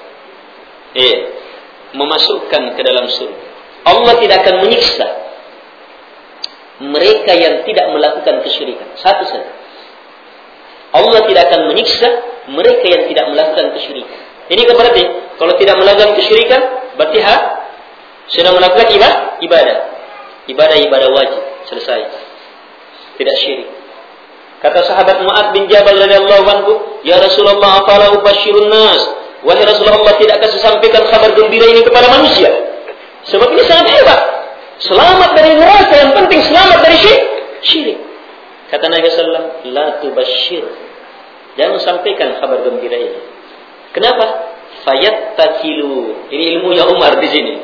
memasukkan ke dalam surga. Allah tidak akan menyiksa mereka yang tidak melakukan kesyirikan. Satu saja. Allah tidak akan menyiksa mereka yang tidak melakukan kesyirikan. Ini berarti kalau tidak melakukan kesyirikan berarti sudah melakukan ibadah wajib, selesai. Tidak syirik. Kata sahabat Mu'adz bin Jabal radhiyallahu anhu, "Ya Rasulullah, afala ubasyirun nas?" Wahai Rasulullah, tidakkah saya sampaikan kabar gembira ini kepada manusia? Sebab ini sangat hebat. Selamat dari neraka, yang penting selamat dari syirik. Kata Nabi sallallahu alaihi wasallam, "La tubasyir." Jangan sampaikan kabar gembira ini. Kenapa? Fayattakilu. Ini ilmunya Umar di sini.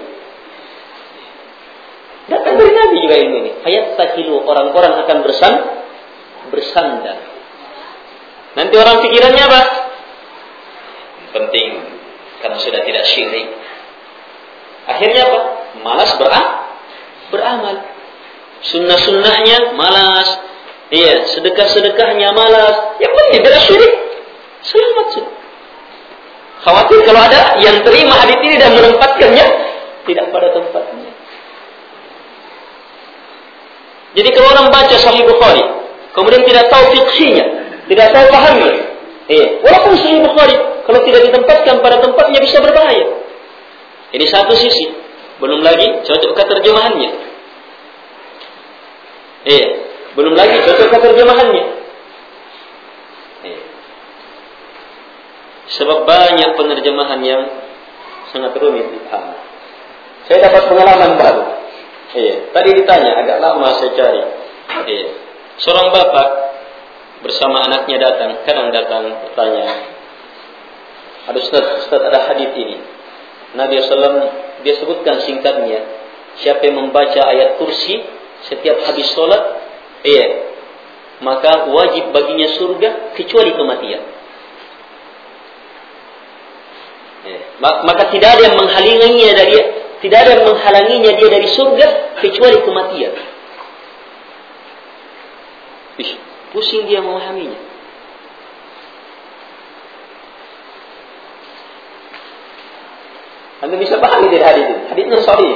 Datang dari Nabi juga ilmu ini. Fayattakilu, orang-orang akan bersandar. Nanti orang pikirannya apa? Penting karena sudah tidak syirik. Akhirnya apa? Malas beramal. Sunnah-sunnahnya malas. Sedekah-sedekahnya malas. Yang penting tidak syirik. Selamat sudah. Khawatir kalau ada yang terima hadis ini dan menempatkannya tidak pada tempatnya. Jadi kalau orang baca Sahih Bukhari, kemudian tidak tahu fiqhnya, tidak tahu pahamnya, walaupun Sahih Bukhari, kalau tidak ditempatkan pada tempatnya bisa berbahaya. Ini satu sisi. Belum lagi cocok terjemahannya. Belum lagi cocok terjemahannya. Sebab banyak penerjemahan yang sangat rumit dipahami. Saya dapat pengalaman baru. Tadi ditanya, agak lama saya cari. Seorang bapak bersama anaknya kadang datang bertanya, "Ustaz, ada hadis ini. Nabi SAW dia sebutkan singkatnya, siapa yang membaca ayat kursi setiap habis sholat, maka wajib baginya surga kecuali kematian. Maka tidak ada yang menghalanginya dia dari surga kecuali kematian. Pusing dia memahaminya. Anda bisa pahami dari hadis ini. Hadisnya sahih.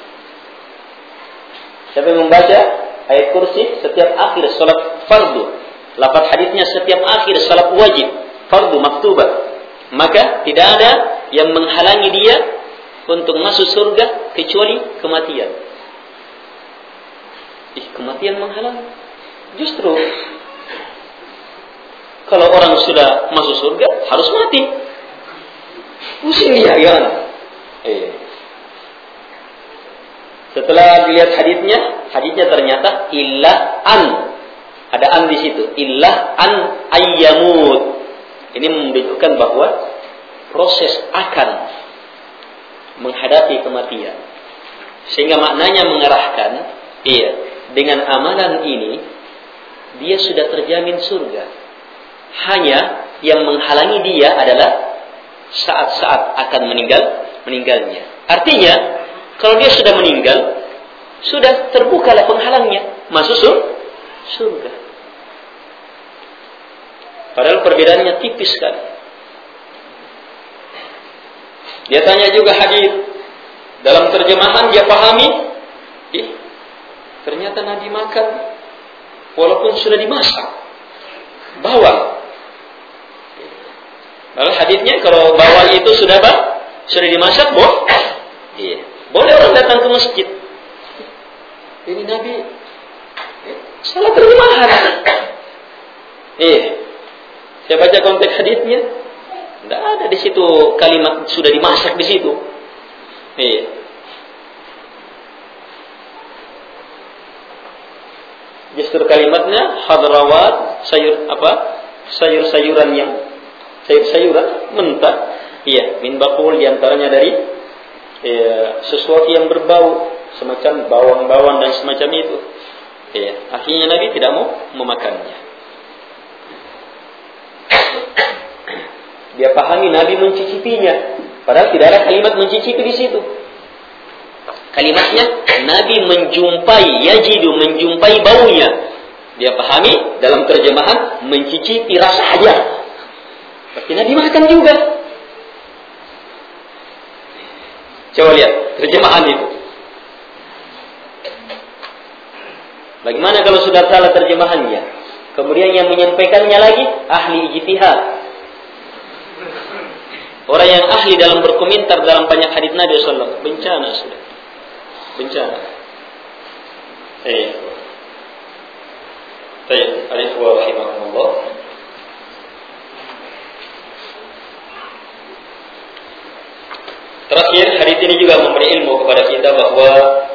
Siapa yang membaca ayat kursi setiap akhir salat fardu, lafaz hadisnya setiap akhir salat wajib fardu maktubah, maka tidak ada yang menghalangi dia untuk masuk surga kecuali kematian. Kematian menghalangi. Justru kalau orang sudah masuk surga harus mati. Pusing dia kan? Setelah dilihat hadisnya ternyata illah an. Ada an di situ. Illah an ayyamut. Ini menunjukkan bahwa proses akan menghadapi kematian. Sehingga maknanya mengarahkan, dengan amalan ini dia sudah terjamin surga. Hanya yang menghalangi dia adalah saat-saat akan meninggalnya. Artinya, kalau dia sudah meninggal, sudah terbukalah penghalangnya masuk surga. Padahal perbedaannya tipis sekali. Dia tanya juga hadis, dalam terjemahan dia pahami, ternyata Nabi makan walaupun sudah dimasak bawang. Lalu hadisnya kalau bawang itu sudah dimasak, boleh orang datang ke masjid. Ini Nabi salah terjemahan. Saya baca konteks hadisnya, tidak ada di situ kalimat sudah dimasak di situ. Justru kalimatnya hadrawat, sayur-sayuran yang sayur-sayuran mentah, min bakul, diantaranya dari sesuatu yang berbau semacam bawang-bawang dan semacam itu. Akhirnya Nabi tidak mau memakannya. Dia pahami Nabi mencicipinya, padahal tidak ada kalimat mencicipi di situ. Kalimatnya Nabi menjumpai baunya. Dia pahami dalam terjemahan mencicipi rasa aja. Pasti Nabi makan juga. Coba lihat terjemahan itu. Bagaimana kalau sudah salah terjemahannya? Kemudian yang menyampaikannya lagi ahli ijtihad. Orang yang ahli dalam berkomentar dalam banyak hadis Nabi SAW. Bencana sudah. Bencana. Baik, alaihi rahimahullah. Terakhir, hadis ini juga memberi ilmu kepada kita bahwa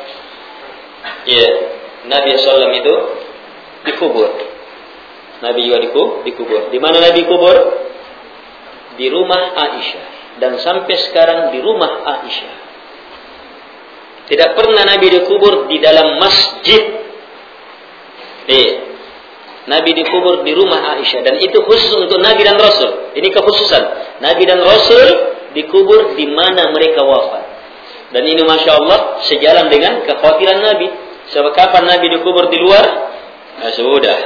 Nabi SAW itu dikubur. Nabi juga dikubur. Di mana Nabi kubur? Di rumah Aisyah. Dan sampai sekarang di rumah Aisyah. Tidak pernah Nabi dikubur di dalam masjid. Nabi dikubur di rumah Aisyah. Dan itu khusus untuk Nabi dan Rasul. Ini kekhususan. Nabi dan Rasul dikubur di mana mereka wafat. Dan ini Masya Allah sejalan dengan kekhawatiran Nabi. Sebab kapan Nabi dikubur di luar? Sudah.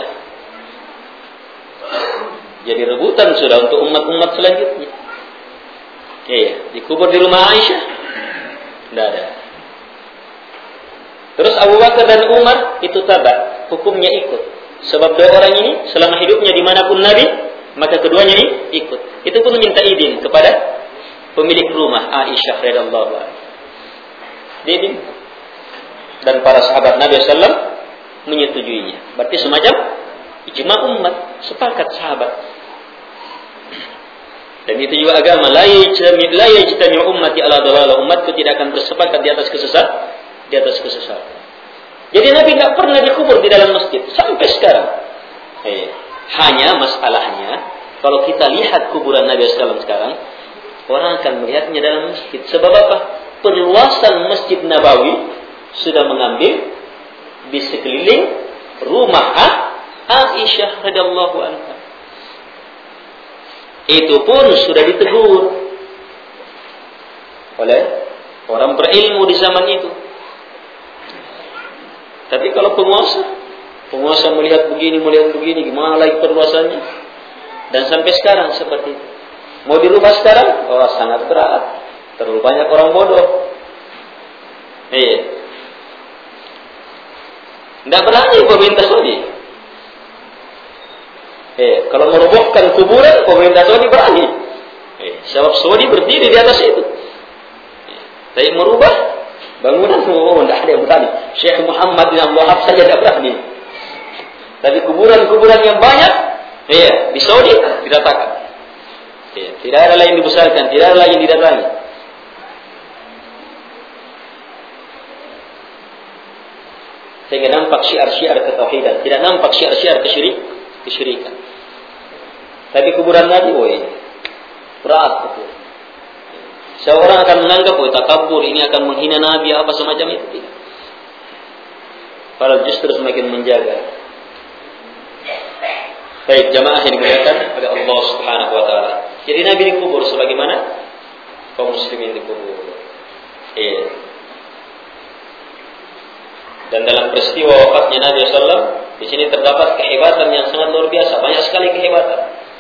Jadi rebutan sudah untuk umat-umat selanjutnya. Dikubur di rumah Aisyah? Tidak ada. Terus Abu Bakar dan Umar itu tabah, hukumnya ikut. Sebab dua orang ini selama hidupnya dimanapun Nabi, maka keduanya ini ikut. Itu pun minta izin kepada pemilik rumah Aisyah radhiyallahu anha. Dia dan para sahabat Nabi SAW menyetujuinya. Berarti semacam ijma umat, sepakat sahabat. Dan itu juga agama. La yajtami'u ummati ala dhalalah. Umatku tidak akan bersepakat di atas kesesatan. Jadi Nabi tidak pernah dikubur di dalam masjid sampai sekarang. Hanya masalahnya, kalau kita lihat kuburan Nabi SAW sekarang, orang akan melihatnya dalam masjid. Sebab apa? perluasan Masjid Nabawi sudah mengambil di sekeliling rumah Aisyah radhiyallahu anha. Itu pun sudah ditegur oleh orang berilmu di zaman itu. Tapi kalau penguasa melihat begini, gimana lagi perluasannya? Dan sampai sekarang seperti itu. Mau dirubah sekarang? Oh, sangat berat. Terlalu banyak orang bodoh. Tidak berani pemerintah Saudi. Kalau merobohkan kuburan, pemerintah Saudi berani. Sebab Saudi berdiri di atas itu. Tapi merubah bangunan, tidak ada yang berani. Syekh Muhammad bin Abdul Wahab saja tidak berani. Tapi kuburan-kuburan yang banyak, di Saudi diratakan. Tidak ada lagi yang dibesarkan, tidak ada lagi yang didatangi. Sehingga nampak syiar-syiar ketauhidan, tidak nampak syiar-syiar kesyirikan. Tapi kuburan Nabi, berat betul. Seorang akan menganggap, takabur, ini akan menghina Nabi, apa semacam itu. Tidak. Padahal justru semakin menjaga. Baik, jamaah yang dimuliakan oleh Allah Subhanahu wa taala. Jadi Nabi dikubur sebagaimana kaum muslimin dikubur. Dan dalam peristiwa wafatnya Nabi SAW, di sini terdapat kehebatan yang sangat luar biasa, banyak sekali kehebatan.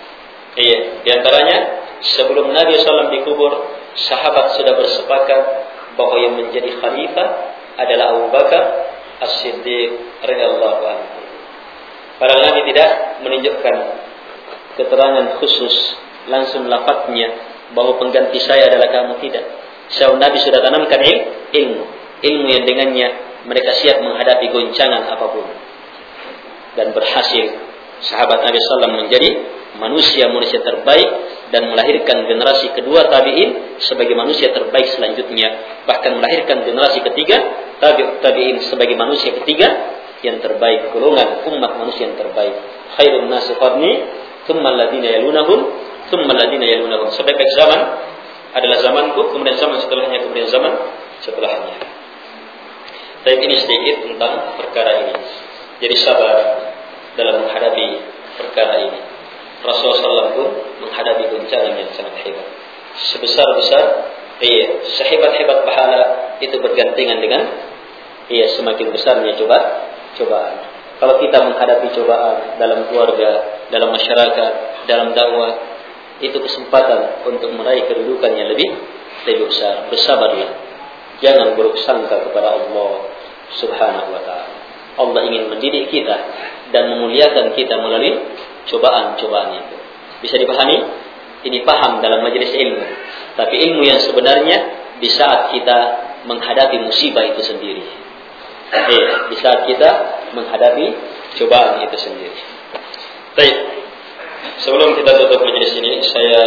Di antaranya sebelum Nabi SAW dikubur, sahabat sudah bersepakat bahwa yang menjadi khalifah adalah Abu Bakar As-Siddiq radhiyallahu anhu. Padahal Nabi tidak menunjukkan keterangan khusus langsung lafadznya bahwa pengganti saya adalah kamu, tidak. Sebab Nabi sudah tanamkan ilmu yang dengannya mereka siap menghadapi goncangan apapun. Dan berhasil sahabat Nabi SAW menjadi manusia terbaik dan melahirkan generasi kedua tabi'in sebagai manusia terbaik selanjutnya. Bahkan melahirkan generasi ketiga tabi'in sebagai manusia ketiga yang terbaik, golongan umat manusia yang terbaik. Khairun nasi qarni, thumma alladhina yalunahum, thumma alladhina yalunahum. Sebaik zaman adalah zamanku, kemudian zaman setelahnya, kemudian zaman setelahnya. Tapi ini sedikit tentang perkara ini. Jadi sabar dalam menghadapi perkara ini. Rasulullah SAW pun menghadapi goncangan yang sangat hebat. Sebesar-besar, sehebat-hebat pahala itu bergandengan dengan semakin besarnya cobaan. Kalau kita menghadapi cobaan dalam keluarga, dalam masyarakat, dalam dakwah, itu kesempatan untuk meraih kedudukan yang lebih besar. Bersabarlah. Jangan buruk sangka kepada Allah Subhanahu wa ta'ala. Allah ingin mendidik kita dan memuliakan kita melalui cobaan-cobaan itu. Bisa dipahami? Ini paham dalam majelis ilmu. Tapi ilmu yang sebenarnya di saat kita menghadapi musibah itu sendiri. Di saat kita menghadapi cobaan itu sendiri. Baik. Sebelum kita tutup majelis ini, saya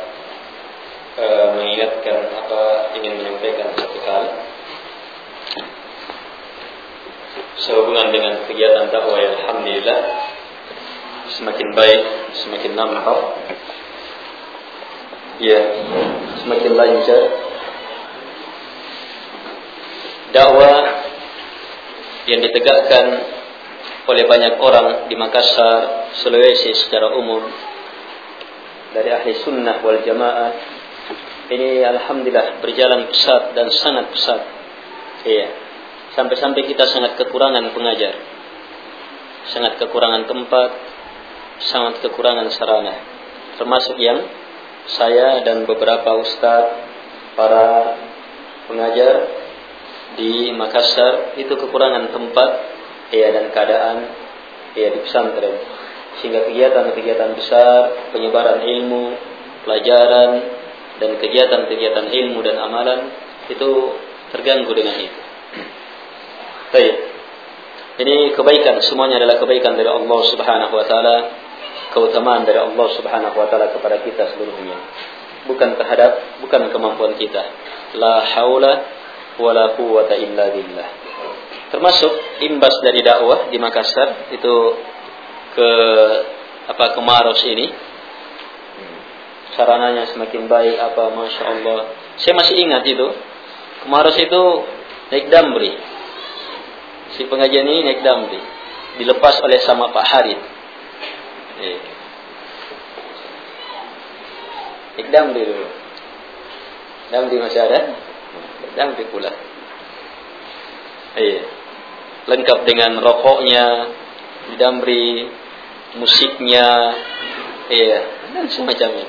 mengingatkan ingin menyampaikan satu hal sehubungan dengan kegiatan dakwah yang alhamdulillah semakin baik, semakin nampak, semakin lancar. Dakwah yang ditegakkan oleh banyak orang di Makassar, Sulawesi secara umum, dari ahli sunnah wal jamaah, ini alhamdulillah berjalan pesat dan sangat pesat. Sampai-sampai kita sangat kekurangan pengajar, sangat kekurangan tempat, sangat kekurangan sarana. Termasuk yang saya dan beberapa ustaz, para pengajar di Makassar itu kekurangan tempat dan keadaan di pesantren. Sehingga kegiatan-kegiatan besar, penyebaran ilmu, pelajaran, dan kegiatan-kegiatan ilmu dan amalan itu terganggu dengan itu. Baik. Ini kebaikan, semuanya adalah kebaikan dari Allah Subhanahu wa taala, keutamaan dari Allah Subhanahu wa taala kepada kita seluruhnya. Bukan kemampuan kita. La haula wala quwwata illa billah. Termasuk imbas dari dakwah di Makassar itu ke Maros ini. Sarananya semakin baik, masya Allah. Saya masih ingat itu Kemaros itu naik damri. Si pengajian ini naik damri, dilepas oleh sama Pak Harid. Naik damri dulu. Damri masih ada? Damri pula. Lengkap dengan rokoknya, damri, musiknya, dan semacamnya.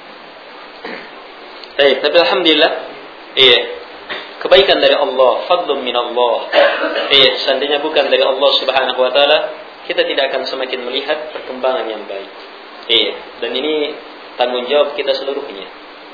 Tapi alhamdulillah, kebaikan dari Allah, fadlun min Allah. Seandainya bukan dari Allah Subhanahu wa taala, kita tidak akan semakin melihat perkembangan yang baik. Dan ini tanggung jawab kita seluruhnya.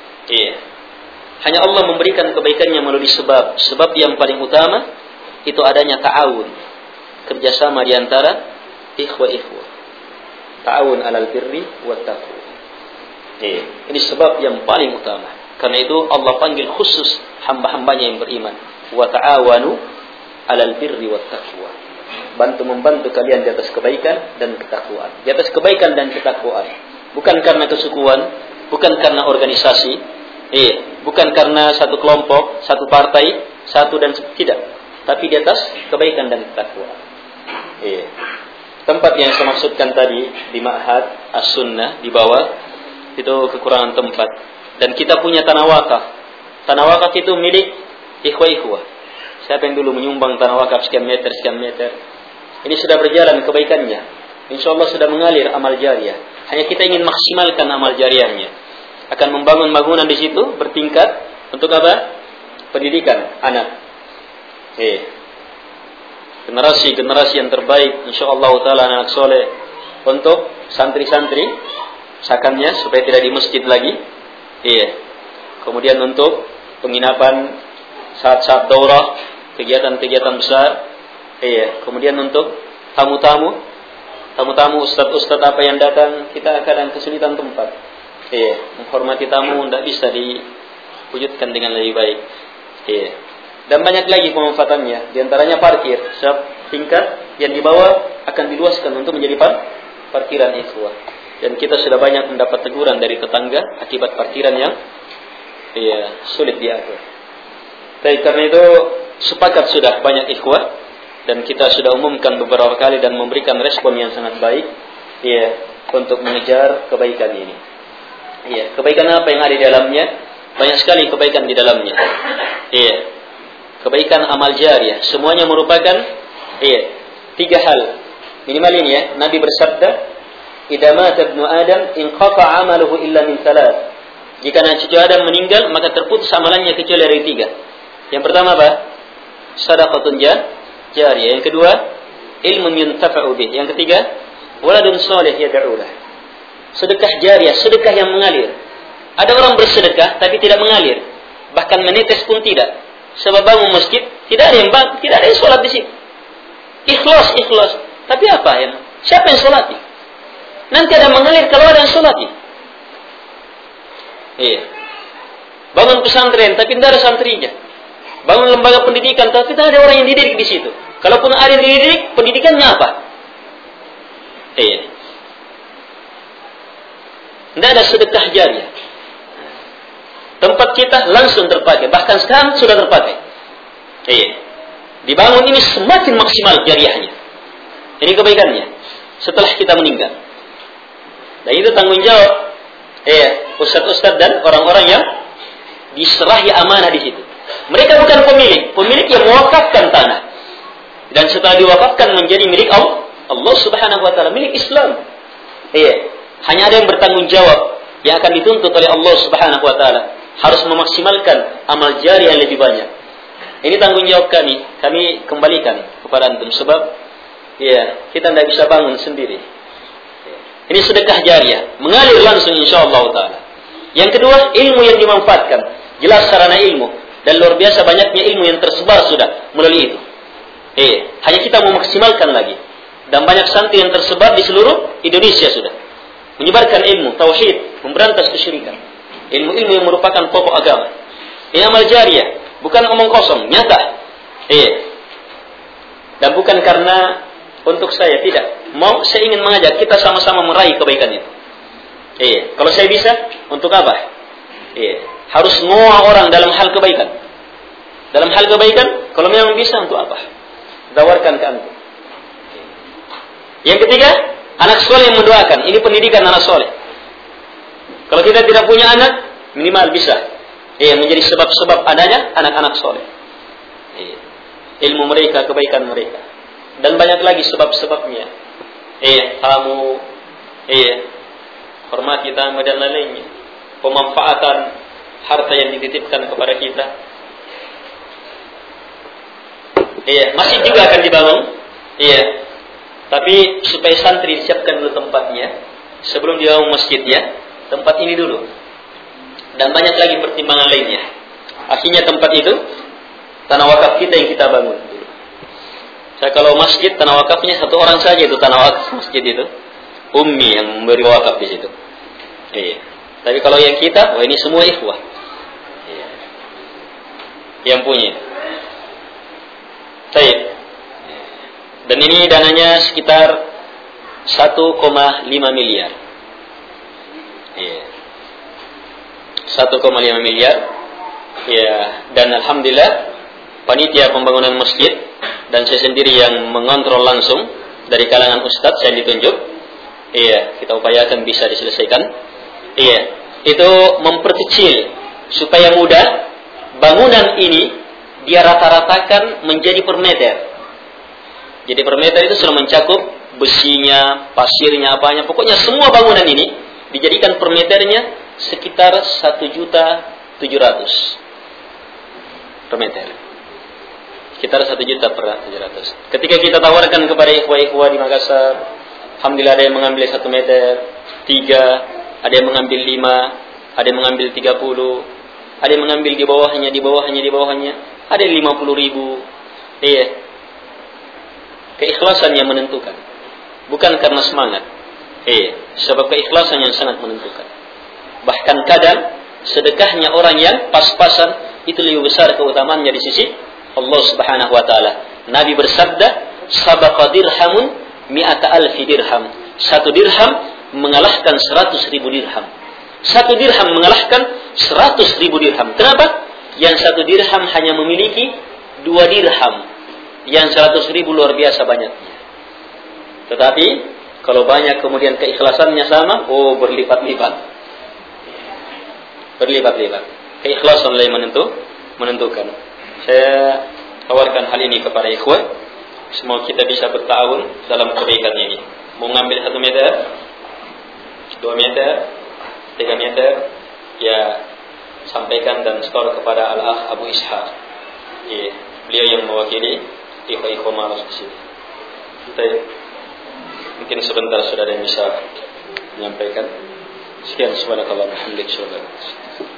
Hanya Allah memberikan kebaikannya melalui sebab. Sebab yang paling utama itu adanya ta'awun, kerjasama di antara ikhwah. Ta'awun alal birri wat taqwa. Ini sebab yang paling utama. Karena itu Allah panggil khusus hamba-hambanya yang beriman. Wa ta'awanu alal birri wat taqwa. Bantu-membantu kalian di atas kebaikan dan ketakwaan. Di atas kebaikan dan ketakwaan. Bukan karena kesukuan, bukan karena organisasi, bukan karena satu kelompok, satu partai, satu dan tidak. Tapi di atas kebaikan dan ketakwaan. Tempat yang saya maksudkan tadi di Ma'had As-Sunnah di bawah itu kekurangan tempat. Dan kita punya tanah wakaf. Tanah wakaf itu milik ikhwah-ikhwah. Siapa yang dulu menyumbang tanah wakaf sekian meter. Ini sudah berjalan kebaikannya. InsyaAllah sudah mengalir amal jariah. Hanya kita ingin maksimalkan amal jariahnya. Akan membangun bangunan di situ bertingkat untuk apa? Pendidikan anak. Generasi yang terbaik insyaallah taala anak soleh untuk santri-santri sakannya supaya tidak di masjid lagi. Kemudian untuk penginapan saat-saat daurah, kegiatan-kegiatan besar. Kemudian untuk tamu-tamu ustaz-ustaz apa yang datang, kita kadang kesulitan tempat. Menghormati tamu tidak bisa diwujudkan dengan lebih baik. Dan banyak lagi pemanfaatannya. Di antaranya parkir. Setiap tingkat yang di bawah akan diluaskan untuk menjadi parkiran ikhwah. Dan kita sudah banyak mendapat teguran dari tetangga akibat parkiran yang sulit diatur. Tapi karena itu sepakat sudah banyak ikhwah dan kita sudah umumkan beberapa kali dan memberikan respon yang sangat baik untuk mengejar kebaikan ini. Kebaikan apa yang ada di dalamnya? Banyak sekali kebaikan di dalamnya. Kebaikan amal jariah, semuanya merupakan 3 hal. Minimal ini Nabi bersabda, "Idza mata ibnu Adam inqata 'amaluhu illa min 3." Jika anak cucu Adam meninggal, maka terputus amalannya kecuali dari 3. Yang pertama apa? Shadaqatun jariyah. Yang kedua, ilmun yuntafa'u bih. Yang ketiga, waladun shalih yad'u lah. Sedekah jariah, sedekah yang mengalir. Ada orang bersedekah tapi tidak mengalir, bahkan menetes pun tidak. Sebab bangun masjid tidak ada yang sholat di situ. Ikhlas. Tapi apa ya? Siapa yang sholat? Nanti ada mengalir kalau ada yang sholat. Bangun pesantren tapi tidak ada santrinya. Bangun lembaga pendidikan tapi tidak ada orang yang dididik di situ. Kalaupun ada yang dididik, pendidikannya apa? Tidak ada sedekah jariah. Tempat kita langsung terpakai. Bahkan sekarang sudah terpakai. Dibangun ini semakin maksimal jariahnya. Ini kebaikannya. Setelah kita meninggal. Dan itu tanggung jawab ustaz-ustaz dan orang-orang yang diserahi amanah di situ. Mereka bukan pemilik yang mewakafkan tanah. Dan setelah diwakafkan menjadi milik Allah Subhanahu wa taala, milik Islam. Hanya ada yang bertanggung jawab yang akan dituntut oleh Allah Subhanahu wa taala. Harus memaksimalkan amal jari yang lebih banyak. Ini tanggung jawab kami kembalikan kepada antum sebab kita tidak bisa bangun sendiri. Ini sedekah jariah, mengalir langsung insyaallah taala. Yang kedua, ilmu yang dimanfaatkan. Jelas sarana ilmu dan luar biasa banyaknya ilmu yang tersebar sudah melalui itu. Hanya kita memaksimalkan lagi. Dan banyak santri yang tersebar di seluruh Indonesia sudah menyebarkan ilmu tauhid, memberantas kesyirikan. Ilmu-ilmu yang merupakan pokok agama. Ini amal jariah, bukan omong kosong, nyata. Dan bukan karena untuk saya, tidak. Saya ingin mengajak kita sama-sama meraih kebaikan itu. Kalau saya bisa, untuk apa? Harus ngoa orang dalam hal kebaikan. Dalam hal kebaikan, kalau memang bisa, untuk apa? Tawarkan ke antum. Yang ketiga, anak soleh yang mendoakan. Ini pendidikan anak soleh. Kalau kita tidak punya anak, minimal bisa menjadi sebab-sebab adanya anak-anak soleh. Ilmu mereka, kebaikan mereka, dan banyak lagi sebab-sebabnya. Tamu, hormati tamu dan lainnya. Pemanfaatan harta yang dititipkan kepada kita. Masjid juga akan dibangun. Tapi supaya santri disiapkan dulu tempatnya sebelum dibangun masjid ya. Tempat ini dulu. Dan banyak lagi pertimbangan lainnya. Akhirnya tempat itu tanah wakaf kita yang kita bangun dulu. Kalau masjid tanah wakafnya satu orang saja, itu tanah wakaf masjid itu. Ummi yang memberi wakaf di situ. Tapi kalau yang kita, ini semua ikhwah. Yang punya. Baik. Dan ini dananya sekitar 1,5 miliar. 1,5 miliar. Dan alhamdulillah panitia pembangunan masjid dan saya sendiri yang mengontrol langsung dari kalangan ustadz yang ditunjuk. Kita upayakan bisa diselesaikan. Itu memperkecil supaya mudah bangunan ini dia rata-ratakan menjadi per meter. Jadi per meter itu sudah mencakup besinya, pasirnya, apanya. Pokoknya semua bangunan ini dijadikan per meternya sekitar 1.700.000 per meter. Sekitar 1.000.000 per 700. Ketika kita tawarkan kepada ikhwah-ikhwah di Makassar, alhamdulillah ada yang mengambil 1 meter, 3, ada yang mengambil 5, ada yang mengambil 30, ada yang mengambil di bawahnya, ada yang 50.000. Keikhlasan yang menentukan, bukan karena semangat. Sebab keikhlasan yang sangat menentukan. Bahkan kadang sedekahnya orang yang pas-pasan itu lebih besar keutamaannya di sisi Allah Subhanahu wa taala. Nabi bersabda, "Sabaqa dirhamun mi'ata alfi dirham." 1 dirham mengalahkan 100.000 dirham. 1 dirham mengalahkan 100.000 dirham. Kenapa? Yang 1 dirham hanya memiliki 2 dirham. Yang 100.000 luar biasa banyaknya. Tetapi kalau banyak kemudian keikhlasannya sama, berlipat-lipat. Berlipat-lipat. Keikhlasan yang menentukan. Saya tawarkan hal ini kepada ikhwan. Semoga kita bisa bertawun dalam kebaikan ini. Mau ngambil 1 meter, 2 meter, 3 meter, sampaikan dan store kepada Al-Akh Abu Ishaq. Beliau yang mewakili ikhwan malas di sini. Mungkin sebentar sudah ada yang bisa menyampaikan. Sekian, subhanakallah, alhamdulillah.